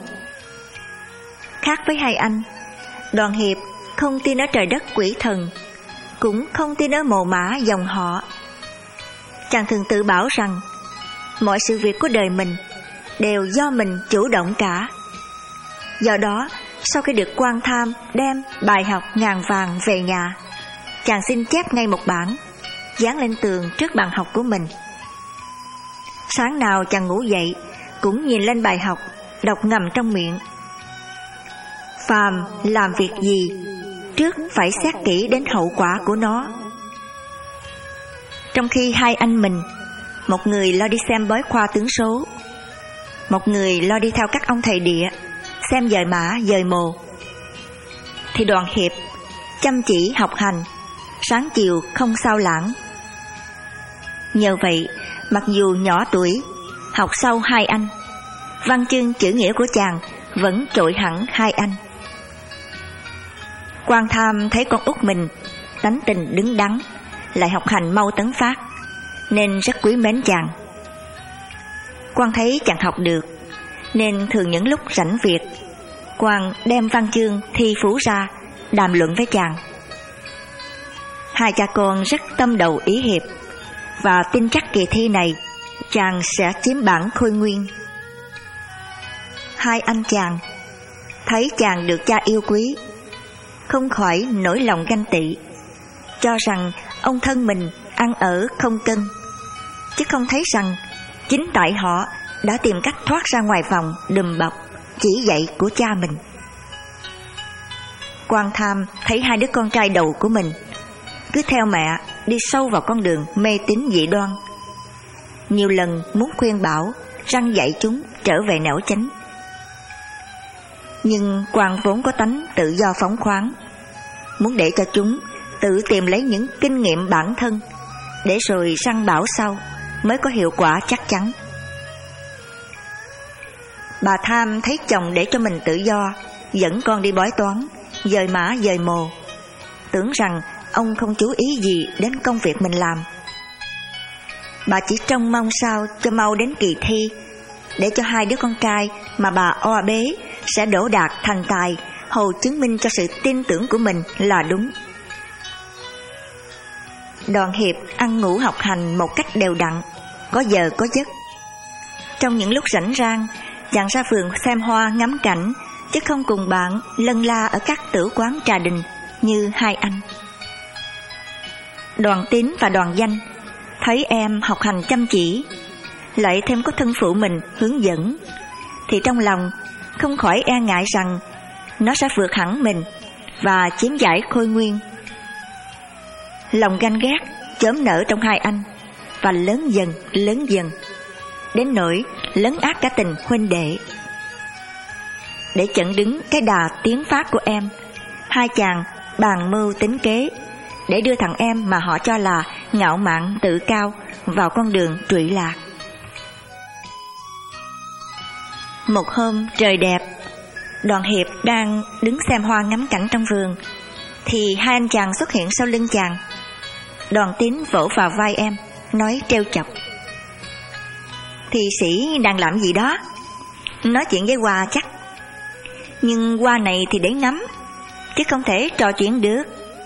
[SPEAKER 2] Khác với hai anh, Đoàn Hiệp không tin ở trời đất quỷ thần, cũng không tin ở mồ mã dòng họ. Chàng thường tự bảo rằng mọi sự việc của đời mình đều do mình chủ động cả. Do đó, sau khi được Quan Tham đem bài học ngàn vàng về nhà, chàng xin chép ngay một bản, dán lên tường trước bàn học của mình. Sáng nào chàng ngủ dậy cũng nhìn lên bài học, đọc ngầm trong miệng: phàm làm việc gì, trước phải xét kỹ đến hậu quả của nó. Trong khi hai anh mình, một người lo đi xem bói khoa tướng số, một người lo đi theo các ông thầy địa xem dời mã dời mồ, thì Đoàn Hiệp chăm chỉ học hành, sáng chiều không sao lãng. Nhờ vậy, mặc dù nhỏ tuổi, học sau hai anh, văn chương chữ nghĩa của chàng vẫn trội hẳn hai anh. Quan Tham thấy con út mình tánh tình đứng đắn, lại học hành mau tấn phát, nên rất quý mến chàng. Quan thấy chàng học được, nên thường những lúc rảnh việc, Quan đem văn chương thi phú ra đàm luận với chàng. Hai cha con rất tâm đầu ý hiệp, và tin chắc kỳ thi này chàng sẽ chiếm bản khôi nguyên. Hai anh chàng thấy chàng được cha yêu quý, không khỏi nổi lòng ganh tị, cho rằng ông thân mình ăn ở không cân, chứ không thấy rằng chính tại họ đã tìm cách thoát ra ngoài vòng đùm bọc chỉ dạy của cha mình. Quan Tham thấy hai đứa con trai đầu của mình cứ theo mẹ đi sâu vào con đường mê tín dị đoan, nhiều lần muốn khuyên bảo, răn dạy chúng trở về nẻo chánh. Nhưng Quan vốn có tánh tự do phóng khoáng, muốn để cho chúng tự tìm lấy những kinh nghiệm bản thân, để rồi răn bảo sau mới có hiệu quả chắc chắn. Bà Tham thấy chồng để cho mình tự do, dẫn con đi bói toán, dời mã dời mồ, tưởng rằng ông không chú ý gì đến công việc mình làm. Bà chỉ trông mong sao cho mau đến kỳ thi, để cho hai đứa con trai mà bà o bế sẽ đỗ đạt thành tài, hầu chứng minh cho sự tin tưởng của mình là đúng. Đoàn Hiệp ăn ngủ học hành một cách đều đặn, có giờ có giấc. Trong những lúc rảnh rang, chàng ra vườn xem hoa ngắm cảnh, chứ không cùng bạn lân la ở các tử quán trà đình như hai anh. Đoàn Tín và Đoàn Danh thấy em học hành chăm chỉ, lại thêm có thân phụ mình hướng dẫn, thì trong lòng không khỏi e ngại rằng nó sẽ vượt hẳn mình và chiếm giải khôi nguyên. Lòng ganh ghét chớm nở trong hai anh, và lớn dần lớn dần, đến nỗi lấn át cả tình huynh đệ. Để chặn đứng cái đà tiến phát của em, hai chàng bàn mưu tính kế để đưa thằng em mà họ cho là ngạo mạn tự cao vào con đường trụy lạc. Một hôm trời đẹp, Đoàn Hiệp đang đứng xem hoa ngắm cảnh trong vườn, thì hai anh chàng xuất hiện sau lưng chàng. Đoàn Tín vỗ vào vai em, nói trêu chọc: "Thi sĩ đang làm gì đó? Nói chuyện với Hoa chắc. Nhưng Hoa này thì để ngắm, chứ không thể trò chuyện được."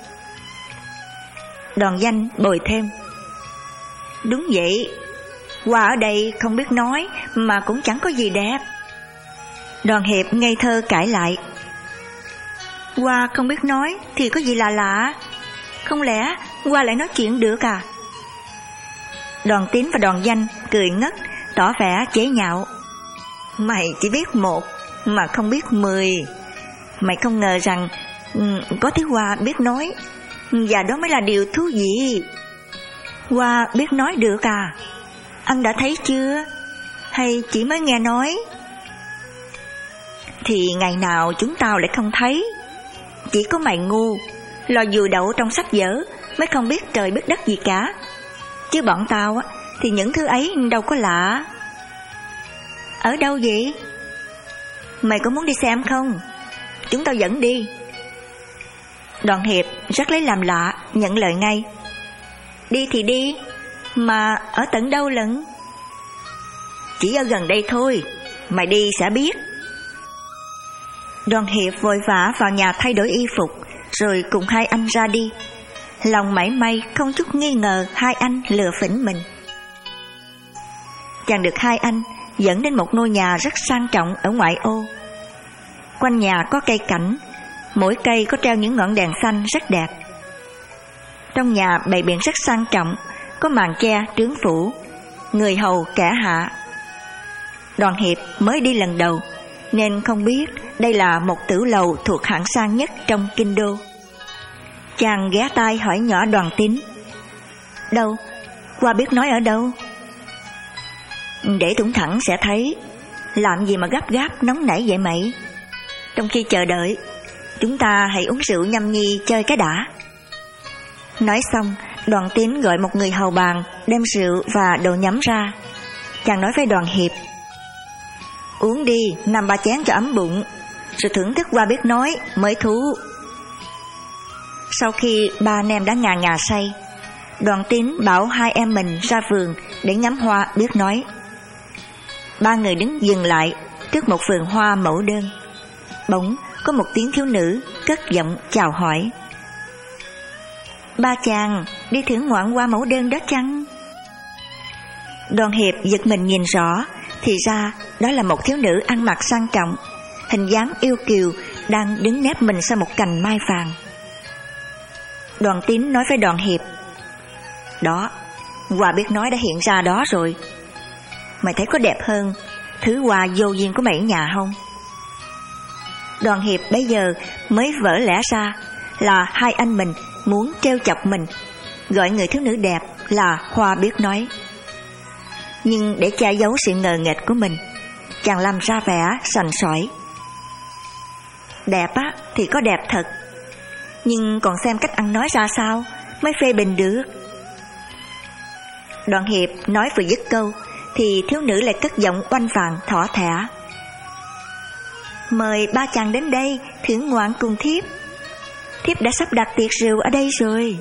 [SPEAKER 2] Đoàn Danh bồi thêm: "Đúng vậy, Hoa ở đây không biết nói mà cũng chẳng có gì đẹp." Đoàn Hiệp ngây thơ cãi lại: "Hoa không biết nói thì có gì là lạ? Không lẽ Hoa lại nói chuyện được à?" Đoàn Tín và Đoàn Danh cười ngất, tỏ vẻ chế nhạo: "Mày chỉ biết một mà không biết mười. Mày không ngờ rằng ừ, có thứ Hoa biết nói, và đó mới là điều thú vị. Hoa biết nói được à? Anh đã thấy chưa? Hay chỉ mới nghe nói?" "Thì ngày nào chúng tao lại không thấy? Chỉ có mày ngu, lo dù đậu trong sách vở mới không biết trời biết đất gì cả. Chứ bọn tao á thì những thứ ấy đâu có lạ." "Ở đâu vậy? Mày có muốn đi xem không? Chúng tao dẫn đi." Đoàn Hiệp rất lấy làm lạ, nhận lời ngay: "Đi thì đi, mà ở tận đâu lận?" Chỉ ở gần đây thôi, mày đi sẽ biết. Đoàn Hiệp vội vã vào nhà thay đổi y phục, rồi cùng hai anh ra đi. Lòng mảy may không chút nghi ngờ hai anh lừa phỉnh mình. Chàng được hai anh dẫn đến một ngôi nhà rất sang trọng ở ngoại ô. Quanh nhà có cây cảnh, mỗi cây có treo những ngọn đèn xanh rất đẹp. Trong nhà bày biện rất sang trọng, có màn che trướng phủ, người hầu kẻ hạ. Đoàn Hiệp mới đi lần đầu nên không biết đây là một tử lầu thuộc hạng sang nhất trong kinh đô. Chàng ghé tai hỏi nhỏ Đoàn Tín: Đâu? Qua biết nói ở đâu? Để thủng thẳng sẽ thấy. Làm gì mà gấp gáp nóng nảy vậy mày? Trong khi chờ đợi, chúng ta hãy uống rượu nhâm nhi chơi cái đã. Nói xong, Đoàn Tín gọi một người hầu bàn đem rượu và đồ nhắm ra. Chàng nói với Đoàn Hiệp: Uống đi, năm ba chén cho ấm bụng, rồi thưởng thức qua biết nói mới thú. Sau khi ba anh em đã ngà ngà say, Đoàn Tín bảo hai em mình ra vườn để ngắm hoa biết nói. Ba người đứng dừng lại trước một vườn hoa mẫu đơn. Bỗng có một tiếng thiếu nữ cất giọng chào hỏi: Ba chàng đi thưởng ngoạn hoa mẫu đơn đó chăng? Đoàn Hiệp giật mình nhìn rõ, thì ra đó là một thiếu nữ ăn mặc sang trọng, hình dáng yêu kiều, đang đứng nép mình sau một cành mai vàng. Đoàn Tín nói với Đoàn Hiệp: Đó, hoa biết nói đã hiện ra đó rồi. Mày thấy có đẹp hơn thứ hoa vô duyên của mày ở nhà không? Đoàn Hiệp bấy giờ mới vỡ lẽ ra là hai anh mình muốn trêu chọc mình, gọi người thiếu nữ đẹp là hoa biết nói. Nhưng để che giấu sự ngờ nghệch của mình, chàng làm ra vẻ sành sỏi: Đẹp á thì có đẹp thật, nhưng còn xem cách ăn nói ra sao mới phê bình được. Đoàn Hiệp nói vừa dứt câu thì thiếu nữ lại cất giọng oanh vàng thỏ thẻ: Mời ba chàng đến đây thưởng ngoạn cùng thiếp. Thiếp đã sắp đặt tiệc rượu ở đây rồi.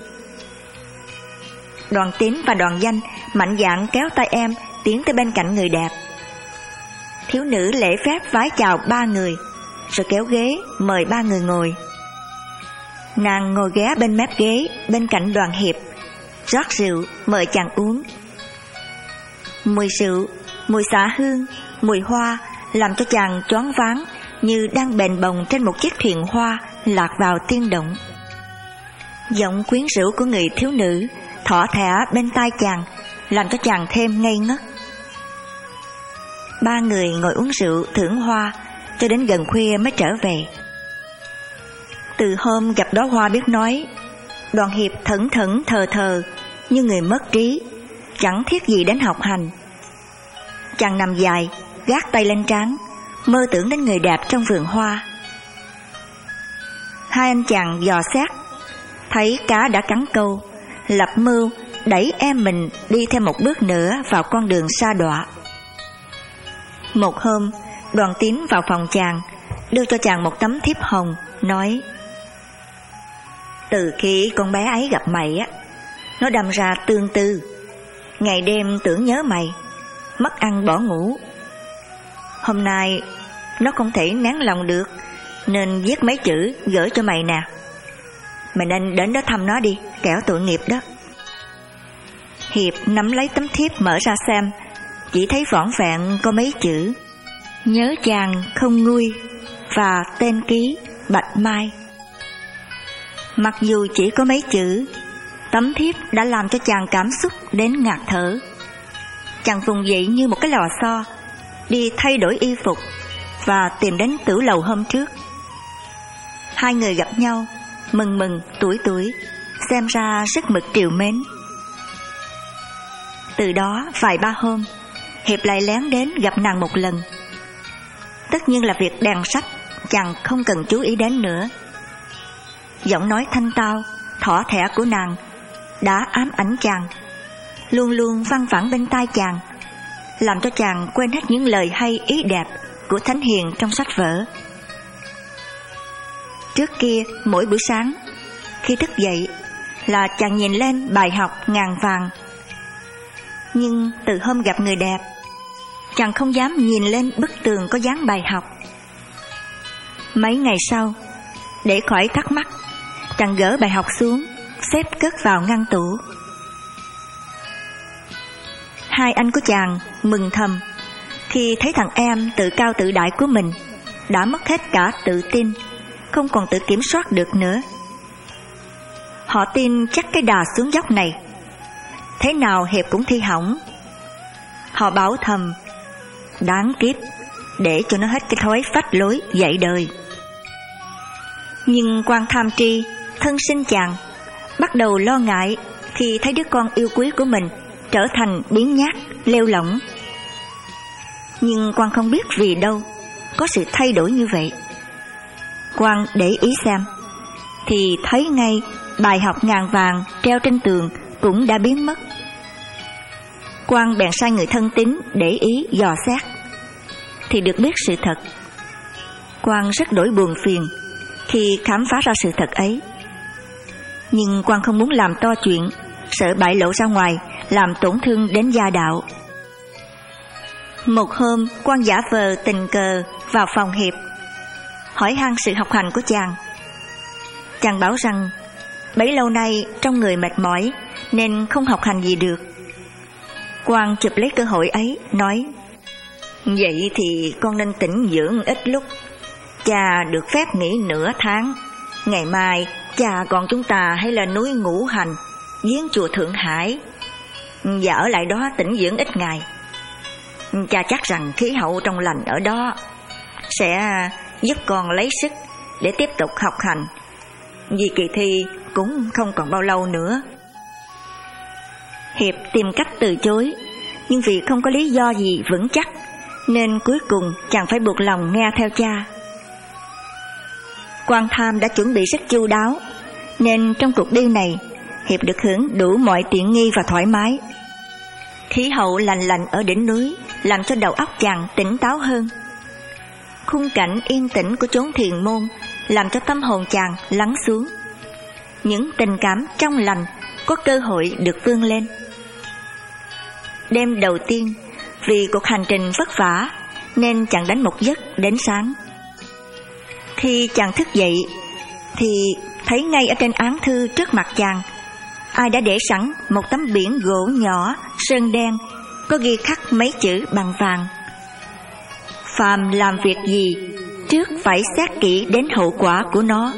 [SPEAKER 2] Đoàn Tín và Đoàn Danh mạnh dạn kéo tay em tiến tới bên cạnh người đẹp. Thiếu nữ lễ phép vái chào ba người, rồi kéo ghế mời ba người ngồi. Nàng ngồi ghé bên mép ghế bên cạnh Đoàn Hiệp, rót rượu mời chàng uống. Mùi rượu, mùi xạ hương, mùi hoa làm cho chàng choáng váng, như đang bềnh bồng trên một chiếc thuyền hoa lạc vào tiên động. Giọng quyến rũ của người thiếu nữ thỏ thẻ bên tai chàng làm cho chàng thêm ngây ngất. Ba người ngồi uống rượu thưởng hoa cho đến gần khuya mới trở về. Từ hôm gặp đó hoa biết nói, Đoàn Hiệp thẫn thẫn thờ thờ như người mất trí, chẳng thiết gì đến học hành. Chàng nằm dài, gác tay lên trán, mơ tưởng đến người đẹp trong vườn hoa. Hai anh chàng dò xét, thấy cá đã cắn câu, lập mưu đẩy em mình đi thêm một bước nữa vào con đường sa đọa. Một hôm, Đoàn Tín vào phòng chàng, đưa cho chàng một tấm thiếp hồng, nói: Từ khi con bé ấy gặp mày á, nó đâm ra tương tư, ngày đêm tưởng nhớ mày, mất ăn bỏ ngủ. Hôm nay nó không thể nén lòng được, nên viết mấy chữ gửi cho mày nè. Mày nên đến đó thăm nó đi, kẻo tội nghiệp đó. Hiệp nắm lấy tấm thiếp mở ra xem, chỉ thấy vỏn vẹn có mấy chữ: Nhớ chàng không nguôi, và tên ký Bạch Mai. Mặc dù chỉ có mấy chữ, tấm thiếp đã làm cho chàng cảm xúc đến ngạt thở. Chàng vùng dậy như một cái lò xo, đi thay đổi y phục và tìm đến tử lầu hôm trước. Hai người gặp nhau, mừng mừng tuổi tuổi, xem ra rất mực trìu mến. Từ đó vài ba hôm, Hiệp lại lén đến gặp nàng một lần. Tất nhiên là việc đèn sách chàng không cần chú ý đến nữa. Giọng nói thanh tao, thỏ thẻ của nàng đã ám ảnh chàng, luôn luôn văng vẳng bên tai chàng, làm cho chàng quên hết những lời hay ý đẹp của thánh hiền trong sách vở. Trước kia mỗi buổi sáng khi thức dậy là chàng nhìn lên bài học ngàn vàng. Nhưng từ hôm gặp người đẹp, chàng không dám nhìn lên bức tường có dán bài học. Mấy ngày sau, để khỏi thắc mắc, chàng gỡ bài học xuống, xếp cất vào ngăn tủ. Hai anh của chàng mừng thầm khi thấy thằng em tự cao tự đại của mình đã mất hết cả tự tin, không còn tự kiểm soát được nữa. Họ tin chắc cái đà xuống dốc này thế nào Hiệp cũng thi hỏng. Họ bảo thầm, đáng kiếp, để cho nó hết cái thói phách lối dạy đời. Nhưng quan tham tri, thân sinh chàng, bắt đầu lo ngại khi thấy đứa con yêu quý của mình trở thành biếng nhác, lêu lỏng. Nhưng quan không biết vì đâu có sự thay đổi như vậy. Quan để ý xem, thì thấy ngay bài học ngàn vàng treo trên tường cũng đã biến mất. Quan bèn sai người thân tín để ý dò xét, thì được biết sự thật. Quan rất đổi buồn phiền khi khám phá ra sự thật ấy. Nhưng Quan không muốn làm to chuyện, sợ bại lộ ra ngoài, làm tổn thương đến gia đạo. Một hôm, Quan giả vờ tình cờ vào phòng Hiệp, hỏi han sự học hành của chàng. Chàng bảo rằng bấy lâu nay trong người mệt mỏi nên không học hành gì được. Quan chụp lấy cơ hội ấy, nói, vậy thì con nên tĩnh dưỡng ít lúc. Cha được phép nghỉ nửa tháng. Ngày mai cha còn chúng ta hay là núi Ngũ Hành, viếng chùa Thượng Hải, và ở lại đó tĩnh dưỡng ít ngày. Cha chắc rằng khí hậu trong lành ở đó sẽ giúp con lấy sức để tiếp tục học hành, vì kỳ thi cũng không còn bao lâu nữa. Hiệp tìm cách từ chối, nhưng vì không có lý do gì vững chắc, nên cuối cùng chàng phải buộc lòng nghe theo cha. Quan Tham đã chuẩn bị rất chu đáo, nên trong cuộc đi này Hiệp được hưởng đủ mọi tiện nghi và thoải mái. Khí hậu lành lạnh ở đỉnh núi làm cho đầu óc chàng tỉnh táo hơn. Khung cảnh yên tĩnh của chốn thiền môn làm cho tâm hồn chàng lắng xuống. Những tình cảm trong lành có cơ hội được vươn lên. Đêm đầu tiên, vì cuộc hành trình vất vả nên chàng đánh một giấc đến sáng. Khi chàng thức dậy thì thấy ngay ở trên án thư trước mặt chàng, ai đã để sẵn một tấm biển gỗ nhỏ sơn đen, có ghi khắc mấy chữ bằng vàng: phàm làm việc gì, trước phải xét kỹ đến hậu quả của nó.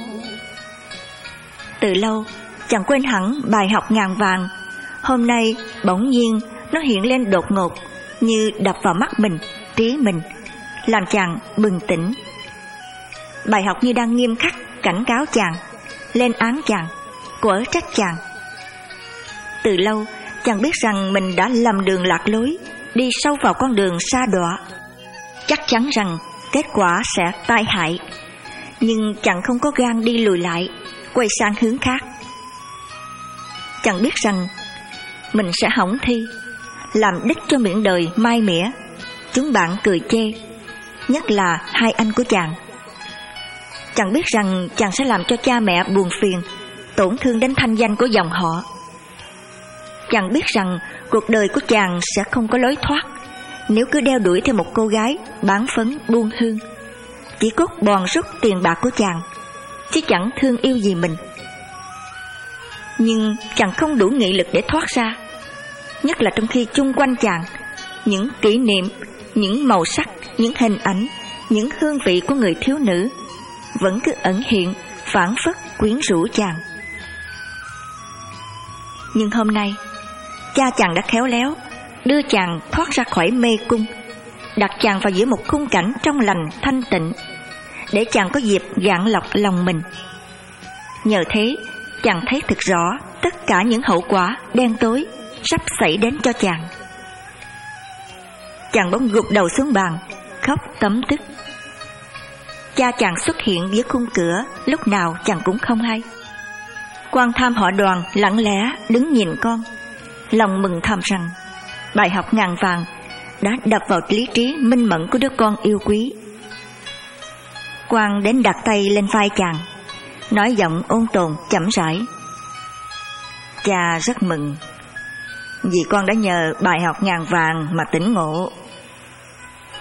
[SPEAKER 2] Từ lâu chàng quên hẳn bài học ngàn vàng, hôm nay bỗng nhiên nó hiện lên đột ngột, như đập vào mắt mình, trí mình, làm chàng bừng tỉnh. Bài học như đang nghiêm khắc cảnh cáo chàng, lên án chàng, quở trách chàng. Từ lâu chàng biết rằng mình đã lầm đường lạc lối, đi sâu vào con đường sa đọa, chắc chắn rằng kết quả sẽ tai hại. Nhưng chàng không có gan đi lùi lại, quay sang hướng khác. Chàng biết rằng mình sẽ hỏng thi, làm đích cho miệng đời mai mỉa, chúng bạn cười chê, nhất là hai anh của chàng. Chàng biết rằng chàng sẽ làm cho cha mẹ buồn phiền, tổn thương đến thanh danh của dòng họ. Chàng biết rằng cuộc đời của chàng sẽ không có lối thoát nếu cứ đeo đuổi theo một cô gái bán phấn buôn hương, chỉ cốt bòn rút tiền bạc của chàng, chứ chẳng thương yêu gì mình. Nhưng chàng không đủ nghị lực để thoát ra, nhất là trong khi chung quanh chàng những kỷ niệm, những màu sắc, những hình ảnh, những hương vị của người thiếu nữ vẫn cứ ẩn hiện, phảng phất quyến rũ chàng. Nhưng hôm nay cha chàng đã khéo léo đưa chàng thoát ra khỏi mê cung, đặt chàng vào giữa một khung cảnh trong lành thanh tịnh, để chàng có dịp gạn lọc lòng mình. Nhờ thế chàng thấy thực rõ tất cả những hậu quả đen tối sắp xảy đến cho chàng. Chàng bỗng gục đầu xuống bàn, khóc tấm tức. Cha chàng xuất hiện dưới khung cửa lúc nào chàng cũng không hay. Quan Tham họ Đoàn lặng lẽ đứng nhìn con, lòng mừng thầm rằng bài học ngàn vàng đã đập vào lý trí minh mẫn của đứa con yêu quý. Quan đến đặt tay lên vai chàng, nói giọng ôn tồn chậm rãi: cha rất mừng vì con đã nhờ bài học ngàn vàng mà tỉnh ngộ.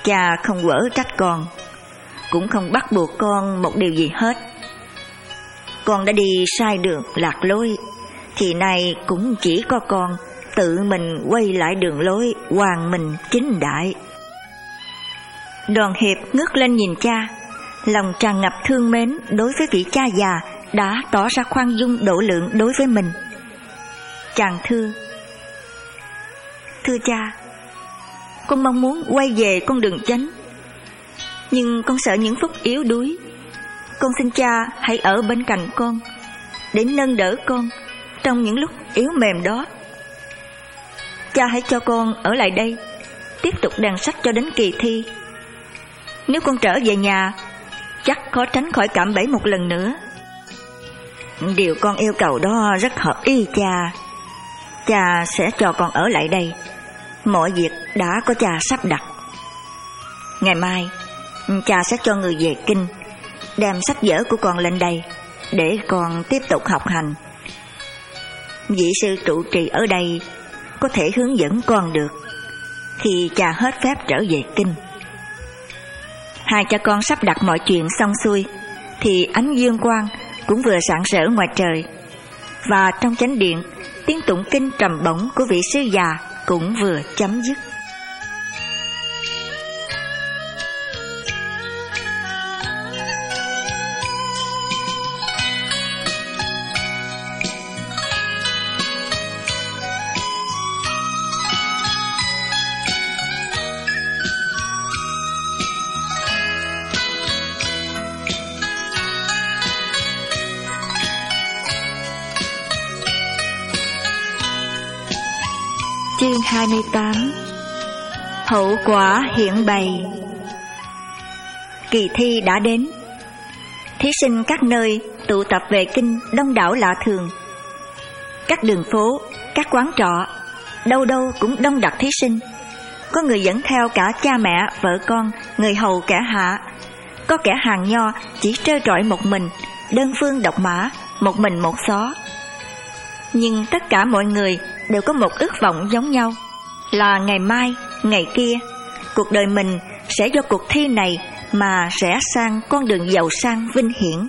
[SPEAKER 2] cha không quở trách con, cũng không bắt buộc con một điều gì hết. Con đã đi sai đường lạc lối, thì nay cũng chỉ có con tự mình quay lại đường lối hoàng minh chính đại. Đoàn Hiệp ngước lên nhìn cha, lòng tràn ngập thương mến đối với vị cha già đã tỏ ra khoan dung độ lượng đối với mình. Chàng thưa: Thưa cha, con mong muốn quay về con đường chánh, nhưng con sợ những phút yếu đuối. Con xin cha hãy ở bên cạnh con, để nâng đỡ con trong những lúc yếu mềm đó. Cha hãy cho con ở lại đây, tiếp tục đàn sách cho đến kỳ thi. Nếu con trở về nhà, chắc khó tránh khỏi cạm bẫy một lần nữa. Điều con yêu cầu đó rất hợp ý cha. Cha sẽ cho con ở lại đây, mọi việc đã có cha sắp đặt. Ngày mai cha sẽ cho người về kinh, đem sách vở của con lên đây để con tiếp tục học hành. Vị sư trụ trì ở đây có thể hướng dẫn con được khi cha hết phép trở về kinh. Hai cha con sắp đặt mọi chuyện xong xuôi, thì ánh dương quang cũng vừa rạng rỡ ngoài trời, và trong chánh điện, tiếng tụng kinh trầm bổng của vị sư già cũng vừa chấm dứt. Chương hai mươi tám. Hậu quả hiện bày. Kỳ thi đã đến. Thí sinh các nơi tụ tập về kinh đông đảo lạ thường. Các đường phố, các quán trọ, đâu đâu cũng đông đặc thí sinh. Có người dẫn theo cả cha mẹ, vợ con, người hầu kẻ hạ. Có kẻ hàng nho chỉ trơ trọi một mình, đơn phương độc mã, một mình một xó. Nhưng tất cả mọi người đều có một ước vọng giống nhau, là ngày mai, ngày kia, cuộc đời mình sẽ do cuộc thi này mà rẽ sang con đường giàu sang vinh hiển.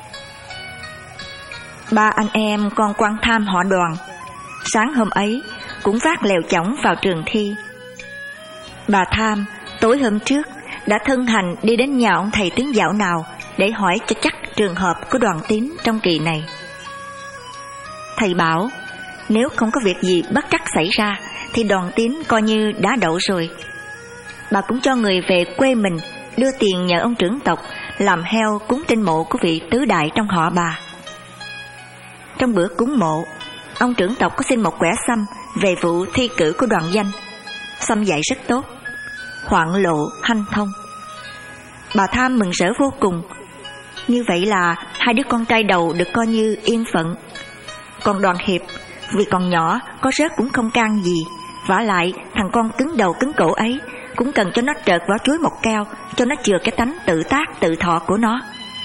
[SPEAKER 2] Ba anh em con Quan Tham họ Đoàn, sáng hôm ấy cũng vác lèo chõng vào trường thi. Bà Tham tối hôm trước đã thân hành đi đến nhà ông thầy tướng dạo nào để hỏi cho chắc trường hợp của Đoàn Tín trong kỳ này. Thầy bảo nếu không có việc gì bất trắc xảy ra thì Đoàn Tín coi như đã đậu rồi. Bà cũng cho người về quê mình đưa tiền nhờ ông trưởng tộc làm heo cúng trên mộ của vị tứ đại trong họ bà. Trong bữa cúng mộ, ông trưởng tộc có xin một quẻ sâm về vụ thi cử của Đoàn Danh. Sâm dạy rất tốt, hoạn lộ hanh thông. Bà Tham mừng rỡ vô cùng. Như vậy là hai đứa con trai đầu được coi như yên phận. Còn Đoàn Hiệp vì còn nhỏ có rớt cũng không can gì, vả lại thằng con cứng đầu cứng cổ ấy cũng cần cho nó trợt vào chuối một keo, cho nó chừa cái tánh tự tác tự thọ của nó.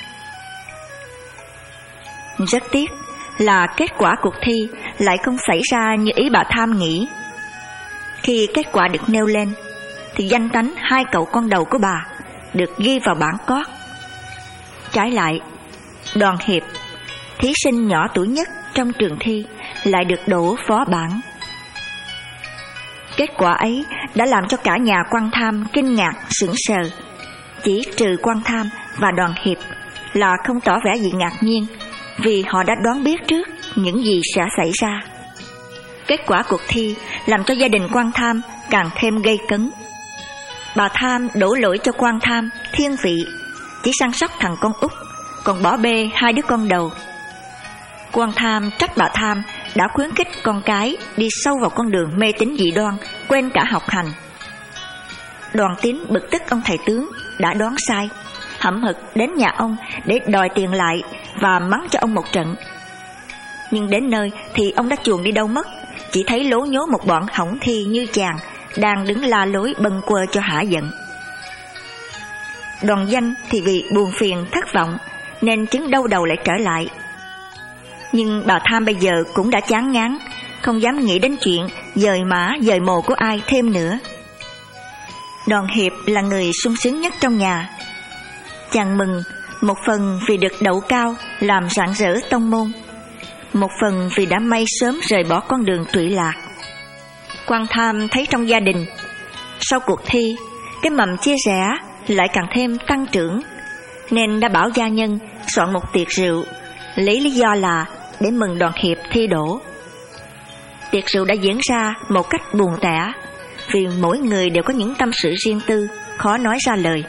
[SPEAKER 2] Rất tiếc là kết quả cuộc thi lại không xảy ra như ý bà Tham nghĩ. Khi kết quả được nêu lên thì danh tánh hai cậu con đầu của bà được ghi vào bảng cót. Trái lại, Đoàn Hiệp, thí sinh nhỏ tuổi nhất trong trường thi, lại được đỗ phó bảng. Kết quả ấy đã làm cho cả nhà Quan Tham kinh ngạc sững sờ, chỉ trừ Quan Tham và Đoàn Hiệp là không tỏ vẻ gì ngạc nhiên, vì họ đã đoán biết trước những gì sẽ xảy ra. Kết quả cuộc thi làm cho gia đình Quan Tham càng thêm gây cấn. Bà Tham đổ lỗi cho Quan Tham thiên vị, chỉ săn sóc thằng con út, còn bỏ bê hai đứa con đầu. Quan Tham trách bà Tham đã khuyến khích con cái đi sâu vào con đường mê tín dị đoan, quên cả học hành. Đoàn Tín bực tức ông thầy tướng đã đoán sai, hậm hực đến nhà ông để đòi tiền lại và mắng cho ông một trận. Nhưng đến nơi thì ông đã chuồn đi đâu mất, chỉ thấy lố nhố một bọn hỏng thi như chàng đang đứng la lối bâng quơ cho hả giận. Đoàn Danh thì vì buồn phiền thất vọng nên chứng đau đầu lại trở lại. Nhưng bà Tham bây giờ cũng đã chán ngán, không dám nghĩ đến chuyện dời mã dời mồ của ai thêm nữa. Đoàn Hiệp là người sung sướng nhất trong nhà. Chàng mừng một phần vì được đậu cao làm rạng rỡ tông môn, một phần vì đã may sớm rời bỏ con đường trụy lạc. Quan Tham thấy trong gia đình sau cuộc thi cái mầm chia rẽ lại càng thêm tăng trưởng, nên đã bảo gia nhân soạn một tiệc rượu, lấy lý do là để mừng Đoàn Hiệp thi đỗ. Tiệc rượu đã diễn ra một cách buồn tẻ, vì mỗi người đều có những tâm sự riêng tư khó nói ra lời.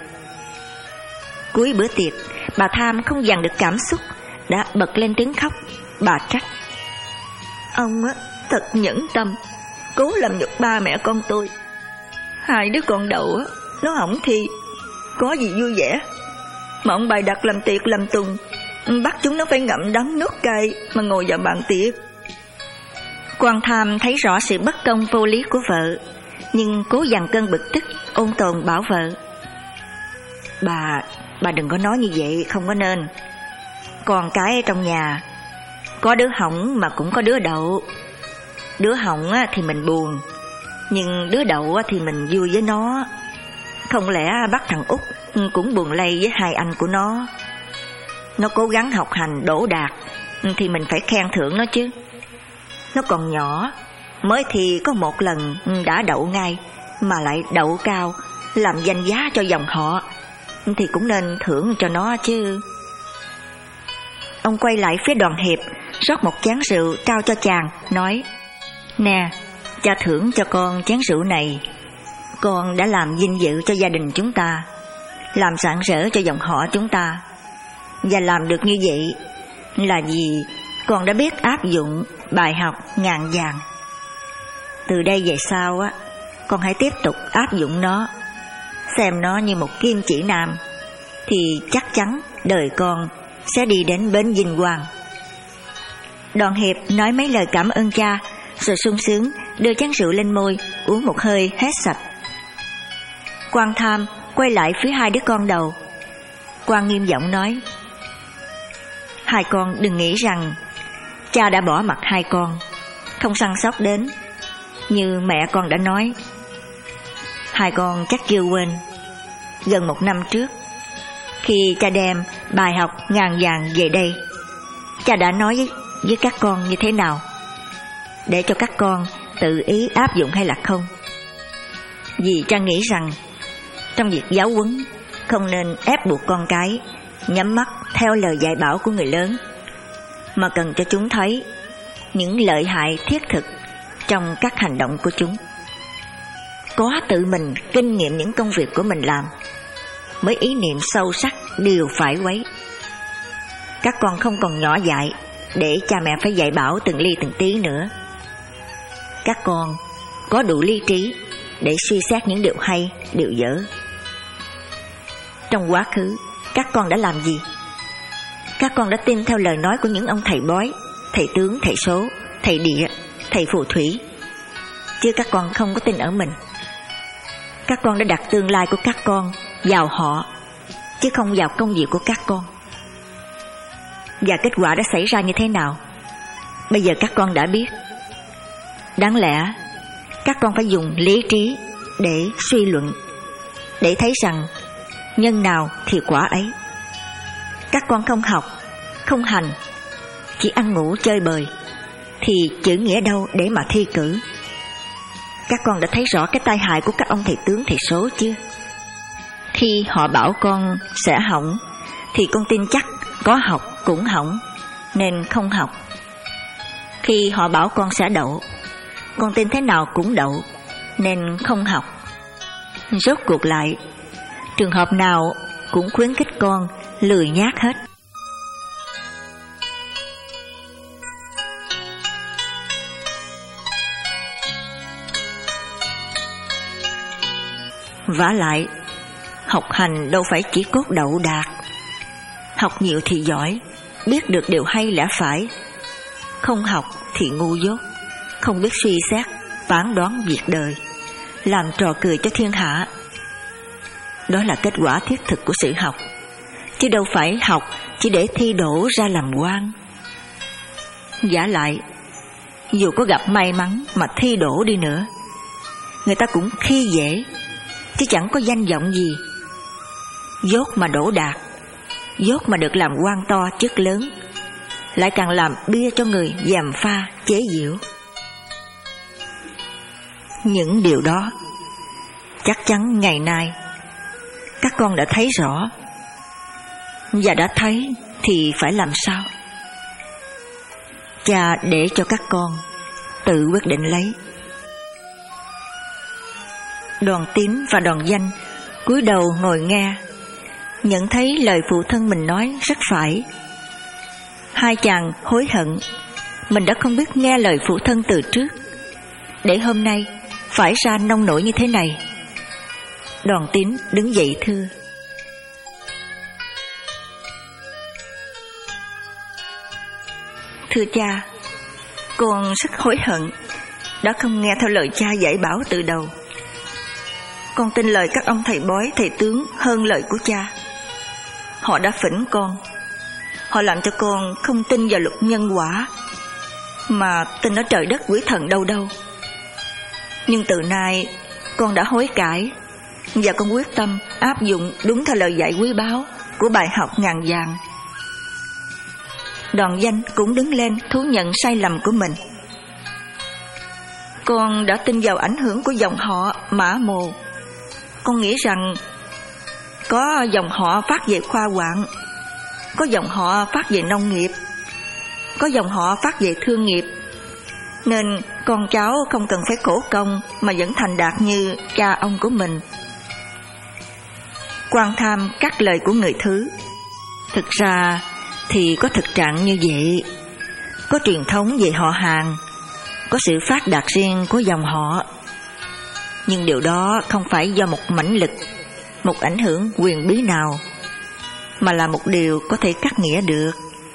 [SPEAKER 2] Cuối bữa tiệc, bà Tham không dằn được cảm xúc, đã bật lên tiếng khóc. Bà trách: "Ông á, thật nhẫn tâm, cố làm nhục ba mẹ con tôi. Hai đứa con đầu á, nó hỏng thi, có gì vui vẻ, mà ông bày đặt làm tiệc làm tùng, bắt chúng nó phải ngậm đắng nuốt cay mà ngồi vào bàn tiệc." Quan Tham thấy rõ sự bất công vô lý của vợ, nhưng cố dằn cơn bực tức, ôn tồn bảo vợ: Bà, bà đừng có nói như vậy, không có nên. Con cái trong nhà, có đứa hỏng mà cũng có đứa đậu. Đứa hỏng thì mình buồn, nhưng đứa đậu thì mình vui với nó. Không lẽ bắt thằng Út cũng buồn lây với hai anh của nó. Nó cố gắng học hành đỗ đạt thì mình phải khen thưởng nó chứ. Nó còn nhỏ, mới thì có một lần đã đậu ngay, mà lại đậu cao, làm danh giá cho dòng họ, thì cũng nên thưởng cho nó chứ. Ông quay lại phía Đoàn Hiệp, rót một chén rượu trao cho chàng, nói: Nè, cha thưởng cho con chén rượu này. Con đã làm vinh dự cho gia đình chúng ta, làm rạng rỡ cho dòng họ chúng ta. Và làm được như vậy là vì con đã biết áp dụng bài học ngàn vàng. Từ đây về sau á, con hãy tiếp tục áp dụng nó, xem nó như một kim chỉ nam, thì chắc chắn đời con sẽ đi đến bến vinh quang. Đoàn Hiệp nói mấy lời cảm ơn cha, rồi sung sướng đưa chén rượu lên môi, uống một hơi hết sạch. Quan Tham quay lại phía hai đứa con đầu. Quan nghiêm giọng nói: Hai con đừng nghĩ rằng cha đã bỏ mặc hai con, không săn sóc đến. Như mẹ con đã nói, hai con chắc chưa quên, gần một năm trước, khi cha đem bài học ngàn vàng về đây, cha đã nói với, với các con như thế nào, để cho các con tự ý áp dụng hay là không. Vì cha nghĩ rằng trong việc giáo huấn không nên ép buộc con cái nhắm mắt theo lời dạy bảo của người lớn, mà cần cho chúng thấy những lợi hại thiết thực trong các hành động của chúng. Có tự mình kinh nghiệm những công việc của mình làm, mới ý niệm sâu sắc điều phải quấy. Các con không còn nhỏ dại để cha mẹ phải dạy bảo từng ly từng tí nữa. Các con có đủ lý trí để suy xét những điều hay, điều dở. Trong quá khứ, các con đã làm gì? Các con đã tin theo lời nói của những ông thầy bói, thầy tướng, thầy số, thầy địa, thầy phù thủy, chứ các con không có tin ở mình. Các con đã đặt tương lai của các con vào họ, chứ không vào công việc của các con. Và kết quả đã xảy ra như thế nào, bây giờ các con đã biết. Đáng lẽ các con phải dùng lý trí để suy luận, để thấy rằng nhân nào thì quả ấy. Các con không học, không hành, chỉ ăn ngủ chơi bời, thì chữ nghĩa đâu để mà thi cử. Các con đã thấy rõ cái tai hại của các ông thầy tướng thầy số chưa? Khi họ bảo con sẽ hỏng, thì con tin chắc có học cũng hỏng, nên không học. Khi họ bảo con sẽ đậu, con tin thế nào cũng đậu, nên không học. Rốt cuộc lại, trường hợp nào cũng khuyến khích con lười nhác hết. Vả lại, học hành đâu phải chỉ cốt đậu đạt. Học nhiều thì giỏi, biết được điều hay lẽ phải. Không học thì ngu dốt, không biết suy xét, phán đoán việc đời, làm trò cười cho thiên hạ. Đó là kết quả thiết thực của sự học, chứ đâu phải học chỉ để thi đỗ ra làm quan. Vả lại, dù có gặp may mắn mà thi đỗ đi nữa, người ta cũng khi dễ, chứ chẳng có danh vọng gì. Dốt mà đổ đạt, dốt mà được làm quan to chức lớn, lại càng làm bia cho người gièm pha chế giễu. Những điều đó chắc chắn ngày nay các con đã thấy rõ, và đã thấy thì phải làm sao? Cha để cho các con tự quyết định lấy. Đoàn Tín và Đoàn Danh cúi đầu ngồi nghe, nhận thấy lời phụ thân mình nói rất phải. Hai chàng hối hận mình đã không biết nghe lời phụ thân từ trước, để hôm nay phải ra nông nổi như thế này. Đoàn Tín đứng dậy thưa: Thưa cha, con rất hối hận đã không nghe theo lời cha dạy bảo từ đầu. Con tin lời các ông thầy bói, thầy tướng hơn lời của cha. Họ đã phỉnh con, họ làm cho con không tin vào luật nhân quả, mà tin ở trời đất quỷ thần đâu đâu. Nhưng từ nay con đã hối cải, và con quyết tâm áp dụng đúng theo lời dạy quý báu của bài học ngàn vàng. Đoàn Danh cũng đứng lên thú nhận sai lầm của mình. Con đã tin vào ảnh hưởng của dòng họ Mã Mồ. Con nghĩ rằng có dòng họ phát về khoa quạng, có dòng họ phát về nông nghiệp, có dòng họ phát về thương nghiệp, nên con cháu không cần phải khổ công mà vẫn thành đạt như cha ông của mình. Quan tham các lời của người thứ. Thực ra thì có thực trạng như vậy. Có truyền thống về họ hàng, có sự phát đạt riêng của dòng họ. Nhưng điều đó không phải do một mãnh lực, một ảnh hưởng quyền bí nào, mà là một điều có thể cắt nghĩa được.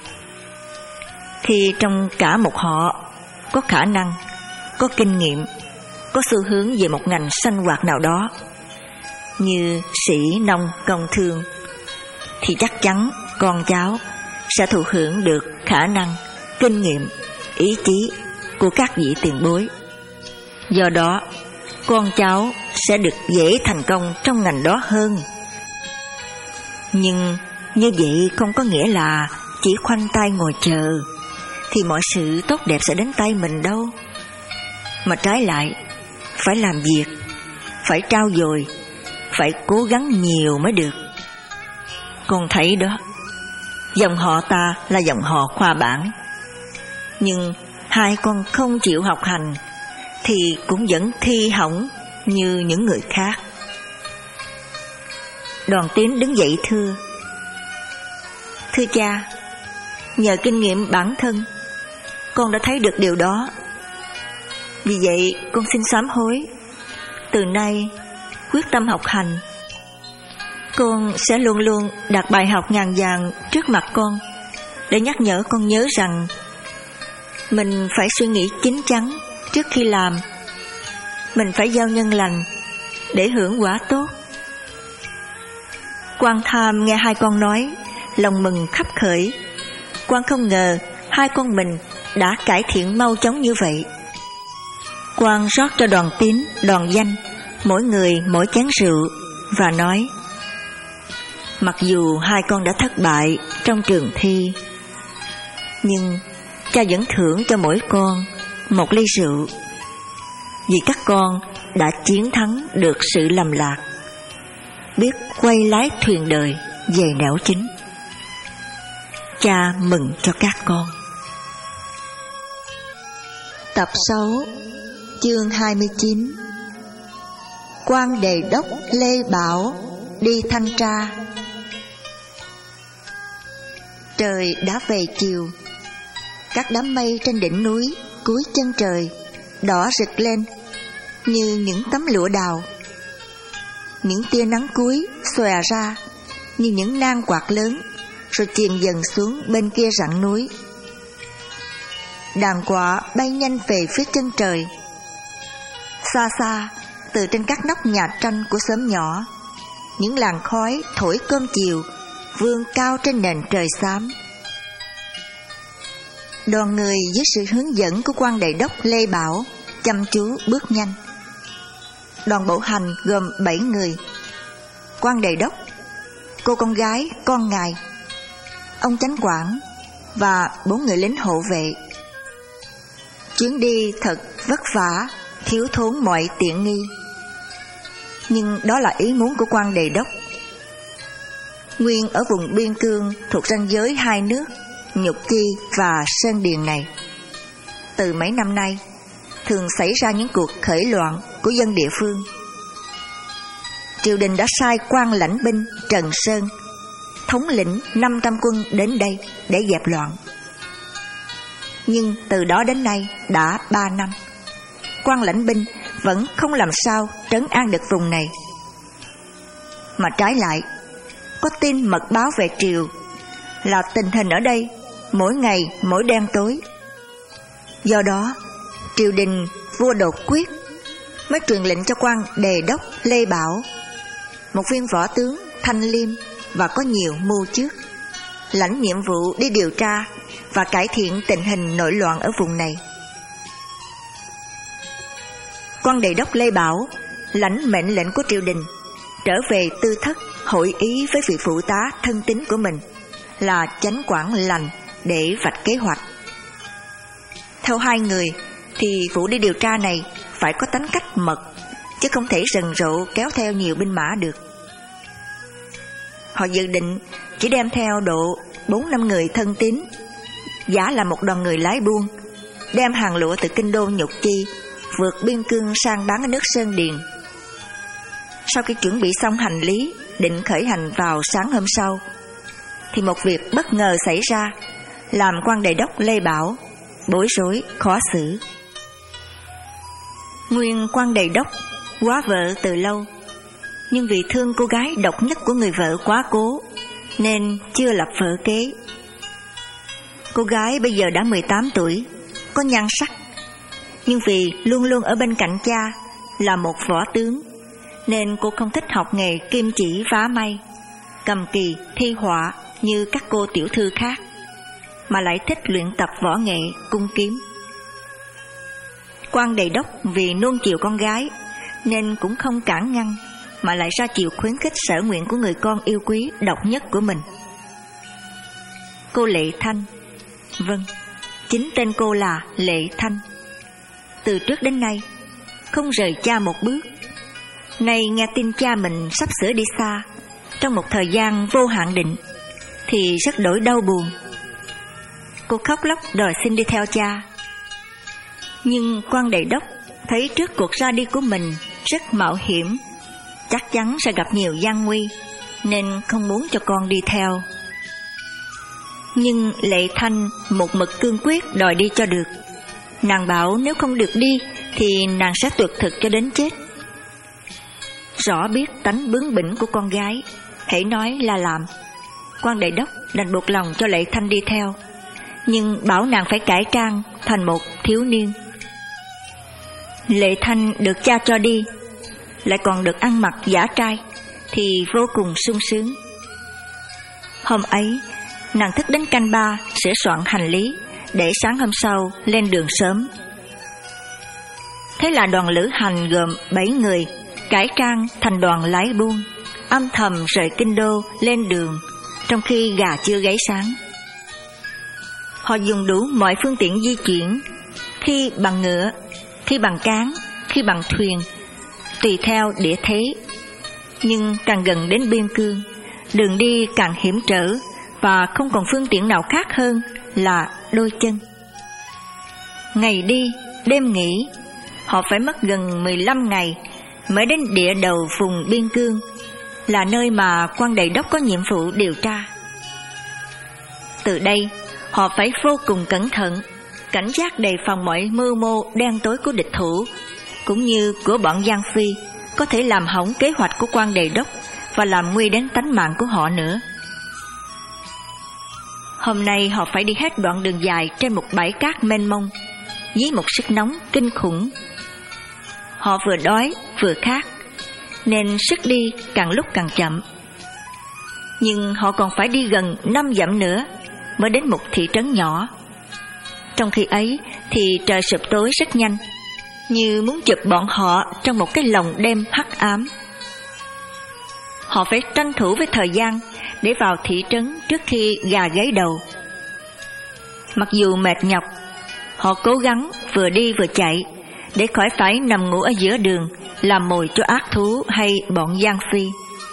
[SPEAKER 2] Khi trong cả một họ có khả năng, có kinh nghiệm, có xu hướng về một ngành sinh hoạt nào đó, như sĩ, nông, công thương, thì chắc chắn con cháu sẽ thụ hưởng được khả năng, kinh nghiệm, ý chí của các vị tiền bối. Do đó, con cháu sẽ được dễ thành công trong ngành đó hơn. Nhưng như vậy không có nghĩa là chỉ khoanh tay ngồi chờ thì mọi sự tốt đẹp sẽ đến tay mình đâu. Mà trái lại, phải làm việc, phải trau dồi, phải cố gắng nhiều mới được. Con thấy đó, dòng họ ta là dòng họ khoa bảng, nhưng hai con không chịu học hành thì cũng vẫn thi hỏng như những người khác. Đoàn Tín đứng dậy thưa: Thưa cha, nhờ kinh nghiệm bản thân, con đã thấy được điều đó. Vì vậy con xin sám hối, từ nay quyết tâm học hành. Con sẽ luôn luôn đặt bài học ngàn vàng trước mặt con, để nhắc nhở con nhớ rằng mình phải suy nghĩ chín chắn trước khi làm. Mình phải gieo nhân lành để hưởng quả tốt. Quan Tham nghe hai con nói, lòng mừng khắp khởi. Quan không ngờ hai con mình đã cải thiện mau chóng như vậy. Quan rót cho Đoàn Tín, Đoàn Danh mỗi người mỗi chén rượu và nói: Mặc dù hai con đã thất bại trong trường thi, nhưng cha vẫn thưởng cho mỗi con một ly rượu, vì các con đã chiến thắng được sự lầm lạc, biết quay lái thuyền đời về nẻo chính. Cha mừng cho các con.
[SPEAKER 3] Tập sáu, chương hai mươi chín. Quan Đề Đốc Lê Bảo đi thanh tra. Trời đã về chiều. Các đám mây trên đỉnh núi cuối chân trời đỏ rực lên như những tấm lụa đào. Những tia nắng cuối xòe ra như những nang quạt lớn, rồi chìm dần xuống bên kia rặng núi. Đàn quạ bay nhanh về phía chân trời. Xa xa, từ trên các nóc nhà tranh của xóm nhỏ, những làn khói thổi cơm chiều vươn cao trên nền trời xám. Đoàn người dưới sự hướng dẫn của quan Đề Đốc Lê Bảo chăm chú bước nhanh. đoàn bộ hành gồm bảy người: quan đề đốc, cô con gái con ngài, ông chánh quản và bốn người lính hộ vệ. Chuyến đi thật vất vả, thiếu thốn mọi tiện nghi, nhưng đó là ý muốn của quan đề đốc. Nguyên ở vùng biên cương thuộc ranh giới hai nước Nhục Chi và Sơn Điền này, từ mấy năm nay thường xảy ra những cuộc khởi loạn của dân địa phương. Triều đình đã sai quan lãnh binh Trần Sơn, thống lĩnh năm trăm quân đến đây để dẹp loạn. Nhưng từ đó đến nay đã ba năm, quan lãnh binh vẫn không làm sao trấn an được vùng này. Mà trái lại, có tin mật báo về triều là tình hình ở đây mỗi ngày mỗi đen tối. Do đó, triều đình vua đột quyết mới truyền lệnh cho quan đề đốc Lê Bảo, một viên võ tướng thanh liêm và có nhiều mưu trước, lãnh nhiệm vụ đi điều tra và cải thiện tình hình nội loạn ở vùng này. Quan đề đốc Lê Bảo lãnh mệnh lệnh của triều đình, trở về tư thất hội ý với vị phụ tá thân tín của mình là chánh quản Lành để vạch kế hoạch. Theo hai người thì vụ đi điều tra này phải có tính cách mật, chứ không thể rần rộ kéo theo nhiều binh mã được. Họ dự định chỉ đem theo độ bốn năm người thân tín, giả là một đoàn người lái buôn, đem hàng lụa từ kinh đô Nhục Chi vượt biên cương sang bán ở nước Sơn Điền. Sau khi chuẩn bị xong hành lý, định khởi hành vào sáng hôm sau, thì một việc bất ngờ xảy ra, làm quan đề đốc Lê Bảo bối rối khó xử. Nguyên quan đề đốc quá vợ từ lâu, nhưng vì thương cô gái độc nhất của người vợ quá cố, nên chưa lập vợ kế. Cô gái bây giờ đã mười tám tuổi, có nhan sắc, nhưng vì luôn luôn ở bên cạnh cha là một võ tướng, nên cô không thích học nghề kim chỉ vá may, cầm kỳ, thi họa như các cô tiểu thư khác, mà lại thích luyện tập võ nghệ cung kiếm. Quan đề đốc vì nuông chiều con gái nên cũng không cản ngăn, mà lại ra chiều khuyến khích sở nguyện của người con yêu quý độc nhất của mình. Cô Lệ Thanh, vâng, chính tên cô là Lệ Thanh, từ trước đến nay không rời cha một bước. Nay nghe tin cha mình sắp sửa đi xa trong một thời gian vô hạn định thì rất đổi đau buồn. Cô khóc lóc đòi xin đi theo cha. Nhưng quan đề đốc thấy trước cuộc ra đi của mình rất mạo hiểm, chắc chắn sẽ gặp nhiều gian nguy, nên không muốn cho con đi theo. Nhưng Lệ Thanh một mực cương quyết đòi đi cho được. Nàng bảo nếu không được đi thì nàng sẽ tuyệt thực cho đến chết. Rõ biết tánh bướng bỉnh của con gái, hễ nói là làm, quan đề đốc đành buộc lòng cho Lệ Thanh đi theo, nhưng bảo nàng phải cải trang thành một thiếu niên. Lệ Thanh được cha cho đi, lại còn được ăn mặc giả trai, thì vô cùng sung sướng. Hôm ấy, nàng thức đến canh ba sửa soạn hành lý, để sáng hôm sau lên đường sớm. Thế là đoàn lữ hành gồm bảy người, cải trang thành đoàn lái buôn, âm thầm rời kinh đô lên đường, trong khi gà chưa gáy sáng. Họ dùng đủ mọi phương tiện di chuyển, khi bằng ngựa, khi bằng cáng, khi bằng thuyền, tùy theo địa thế. Nhưng càng gần đến biên cương, đường đi càng hiểm trở, và không còn phương tiện nào khác hơn là đôi chân. Ngày đi, đêm nghỉ, họ phải mất gần mười lăm ngày mới đến địa đầu vùng biên cương, là nơi mà quan đề đốc có nhiệm vụ điều tra. Từ đây, họ phải vô cùng cẩn thận, cảnh giác đề phòng mọi mưu mô đen tối của địch thủ, cũng như của bọn Giang Phi, có thể làm hỏng kế hoạch của quan đề đốc và làm nguy đến tánh mạng của họ nữa. Hôm nay họ phải đi hết đoạn đường dài trên một bãi cát mênh mông, dưới một sức nóng kinh khủng. Họ vừa đói vừa khát, nên sức đi càng lúc càng chậm. Nhưng họ còn phải đi gần năm dặm nữa mới đến một thị trấn nhỏ. Trong khi ấy thì trời sụp tối rất nhanh,
[SPEAKER 1] như muốn chụp bọn họ trong một cái lồng đêm hắc ám. Họ phải tranh thủ với thời gian để vào thị trấn trước khi gà gáy đầu. Mặc dù mệt nhọc, họ cố gắng vừa đi vừa chạy để khỏi phải nằm ngủ ở giữa đường làm mồi cho ác thú hay bọn gian phi.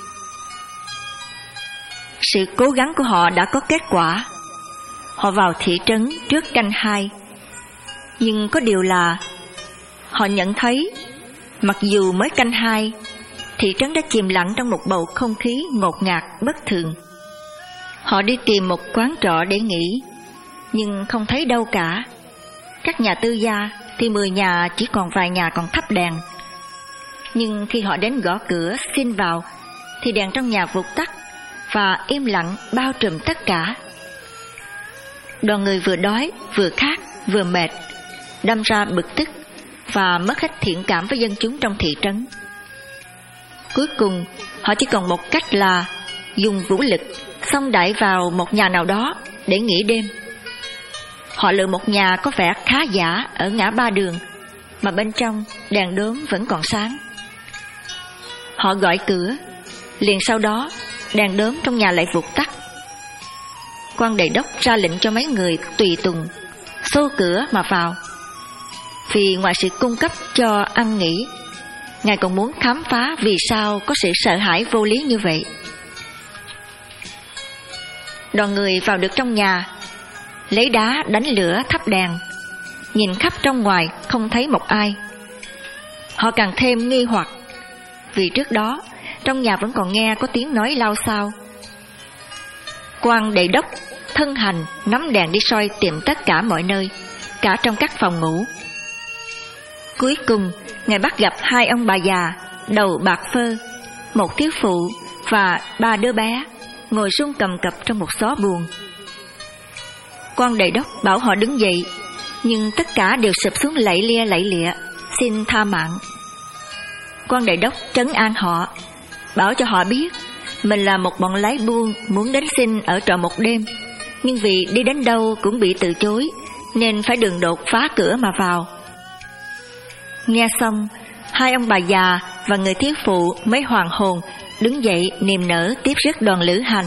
[SPEAKER 1] Sự cố gắng của họ đã có kết quả. Họ vào thị trấn trước canh hai. Nhưng có điều là họ nhận thấy mặc dù mới canh hai, thị trấn đã chìm lặng trong một bầu không khí ngột ngạt bất thường. Họ đi tìm một quán trọ để nghỉ, nhưng không thấy đâu cả. Các nhà tư gia thì mười nhà chỉ còn vài nhà còn thắp đèn. Nhưng khi họ đến gõ cửa xin vào thì đèn trong nhà vụt tắt và im lặng bao trùm tất cả. Đoàn người vừa đói, vừa khát, vừa mệt, đâm ra bực tức và mất hết thiện cảm với dân chúng trong thị trấn. Cuối cùng, họ chỉ còn một cách là dùng vũ lực xông đại vào một nhà nào đó để nghỉ đêm. Họ lựa một nhà có vẻ khá giả ở ngã ba đường, mà bên trong đèn đốm vẫn còn sáng. Họ gọi cửa, liền sau đó đèn đốm trong nhà lại vụt tắt. Quan Đầy Đốc ra lệnh cho mấy người tùy tùng xô cửa mà vào. Vì ngoài sự cung cấp cho ăn nghỉ, Ngài còn muốn khám phá vì sao có sự sợ hãi vô lý như vậy. Đoàn người vào được trong nhà, lấy đá đánh lửa thắp đèn, nhìn khắp trong ngoài không thấy một ai. Họ càng thêm nghi hoặc, vì trước đó trong nhà vẫn còn nghe có tiếng nói lao xao. Quan Đầy Đốc thân hành nắm đèn đi soi tìm tất cả mọi nơi, cả trong các phòng ngủ. Cuối cùng Ngài bắt gặp hai ông bà già đầu bạc phơ, một thiếu phụ và ba đứa bé ngồi run cầm cập trong một xó buồng. Quan Đầy Đốc bảo họ đứng dậy, nhưng tất cả đều sụp xuống lạy lia lạy lịa xin tha mạng. Quan Đầy Đốc trấn an họ, bảo cho họ biết mình là một bọn lái buôn muốn đến xin ở trọ một đêm, nhưng vì đi đến đâu cũng bị từ chối nên phải đường đột phá cửa mà vào. Nghe xong, hai ông bà già và người thiếu phụ mới hoàn hồn đứng dậy niềm nở tiếp rước đoàn lữ hành.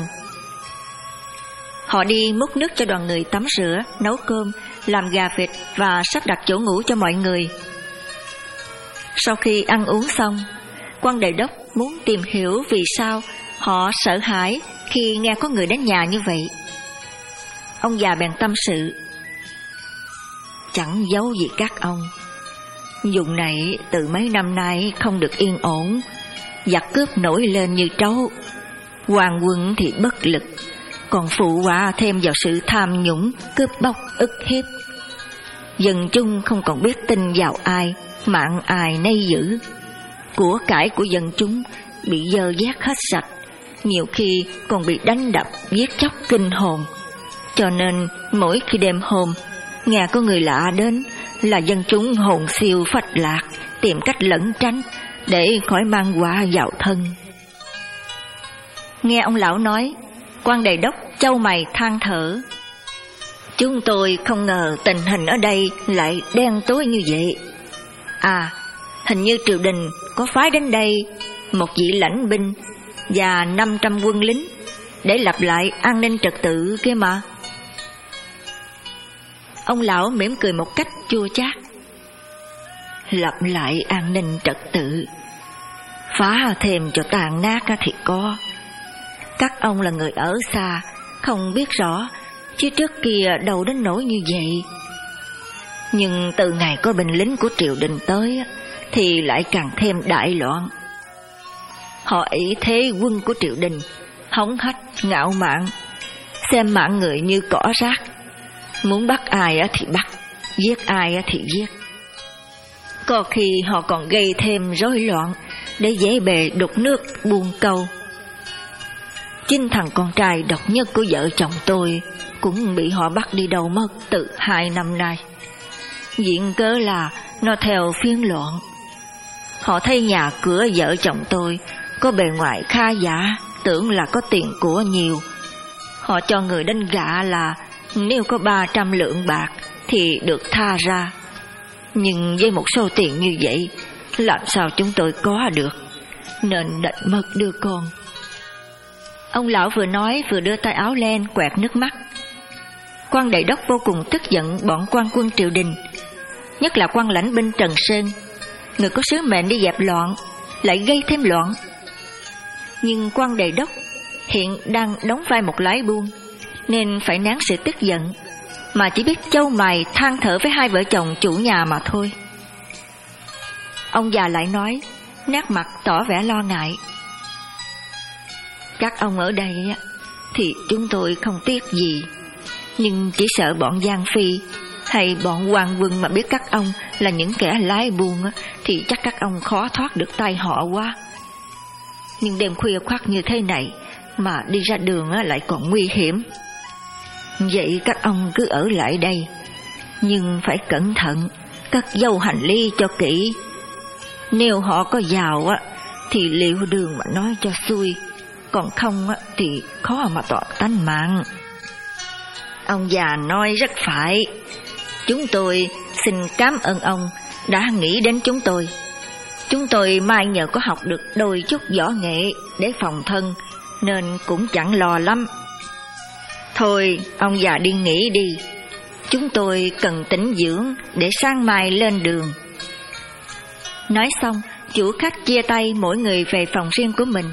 [SPEAKER 1] Họ đi múc nước cho đoàn người tắm rửa, nấu cơm, làm gà vịt và sắp đặt chỗ ngủ cho mọi người. Sau khi ăn uống xong, Quan Đầy Đốc muốn tìm hiểu vì sao họ sợ hãi khi nghe có người đến nhà như vậy. Ông già bèn tâm sự: chẳng giấu gì các ông, vùng này từ mấy năm nay không được yên ổn, giặc cướp nổi lên như trâu, hoàng quân thì bất lực, còn phụ họa thêm vào sự tham nhũng, cướp bóc, ức hiếp. Dân chúng không còn biết tin vào ai, mạng ai nấy giữ. Của cải của dân chúng bị dơ vét hết sạch, nhiều khi còn bị đánh đập, giết chóc kinh hồn. Cho nên mỗi khi đêm hôm nghe có người lạ đến là dân chúng hồn siêu phách lạc, tìm cách lẩn tránh để khỏi mang họa vào thân. Nghe ông lão nói, Quan Đầy Đốc chau mày than thở: chúng tôi không ngờ tình hình ở đây lại đen tối như vậy. À, hình như triều đình có phái đến đây một vị lãnh binh và năm trăm quân lính để lập lại an ninh trật tự kia mà. Ông lão mỉm cười một cách chua chát: lập lại an ninh trật tự, phá thêm cho tàn nát thì có. Các ông là người ở xa, không biết rõ, chứ trước kia đâu đến nỗi như vậy. Nhưng từ ngày có binh lính của triều đình tới thì lại càng thêm đại loạn. Họ ý thế quân của triều đình, hống hách, ngạo mạn, xem mạng người như cỏ rác, muốn bắt ai thì bắt, giết ai thì giết. Có khi họ còn gây thêm rối loạn để dễ bề đục nước buôn câu. Chính thằng con trai độc nhất của vợ chồng tôi cũng bị họ bắt đi đâu mất từ hai năm nay. Viện cớ là nó theo phiến loạn. Họ thấy nhà cửa vợ chồng tôi có bề ngoài kha giả, tưởng là có tiền của nhiều. Họ cho người đến gạ là nếu có ba trăm lượng bạc thì được tha ra. Nhưng với một số tiền như vậy, làm sao chúng tôi có được, nên đành mất đứa con. Ông lão vừa nói vừa đưa tay áo lên quẹt nước mắt. Quan Đại Đốc vô cùng tức giận bọn quan quân triều đình, nhất là quan lãnh binh Trần Sơn, người có sứ mệnh đi dẹp loạn, lại gây thêm loạn. Nhưng quan Đại Đốc hiện đang đóng vai một lái buôn, nên phải nén sự tức giận, mà chỉ biết chau mày than thở với hai vợ chồng chủ nhà mà thôi. Ông già lại nói, nét mặt tỏ vẻ lo ngại: các ông ở đây thì chúng tôi không tiếc gì, nhưng chỉ sợ bọn Giang Phi hay bọn Hoàng Vương mà biết các ông là những kẻ lái buôn thì chắc các ông khó thoát được tay họ quá. Nhưng đêm khuya khoắt như thế này mà đi ra đường lại còn nguy hiểm. Vậy các ông cứ ở lại đây, nhưng phải cẩn thận, cất dâu hành lý cho kỹ. Nếu họ có vào thì liệu đường mà nói cho xuôi, còn không thì khó mà tọt tánh mạng. Ông già nói rất phải. Chúng tôi xin cảm ơn ông đã nghĩ đến chúng tôi. Chúng tôi mai nhờ có học được đôi chút võ nghệ để phòng thân, nên cũng chẳng lo lắm. Thôi ông già đi nghỉ đi, chúng tôi cần tĩnh dưỡng để sáng mai lên đường. Nói xong, chủ khách chia tay mỗi người về phòng riêng của mình.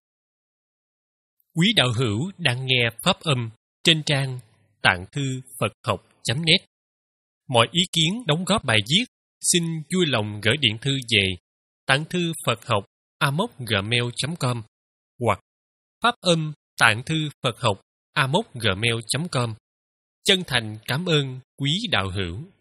[SPEAKER 4] Quý đạo hữu đang nghe pháp âm trên trang tạng thư Phật học chấm net. Mọi ý kiến đóng góp bài viết xin vui lòng gửi điện thư về tạng thư Phật học a m o c gmail chấm com hoặc pháp âm tạng thư Phật học a m o c gmail chấm com. Chân thành cảm ơn quý đạo hữu.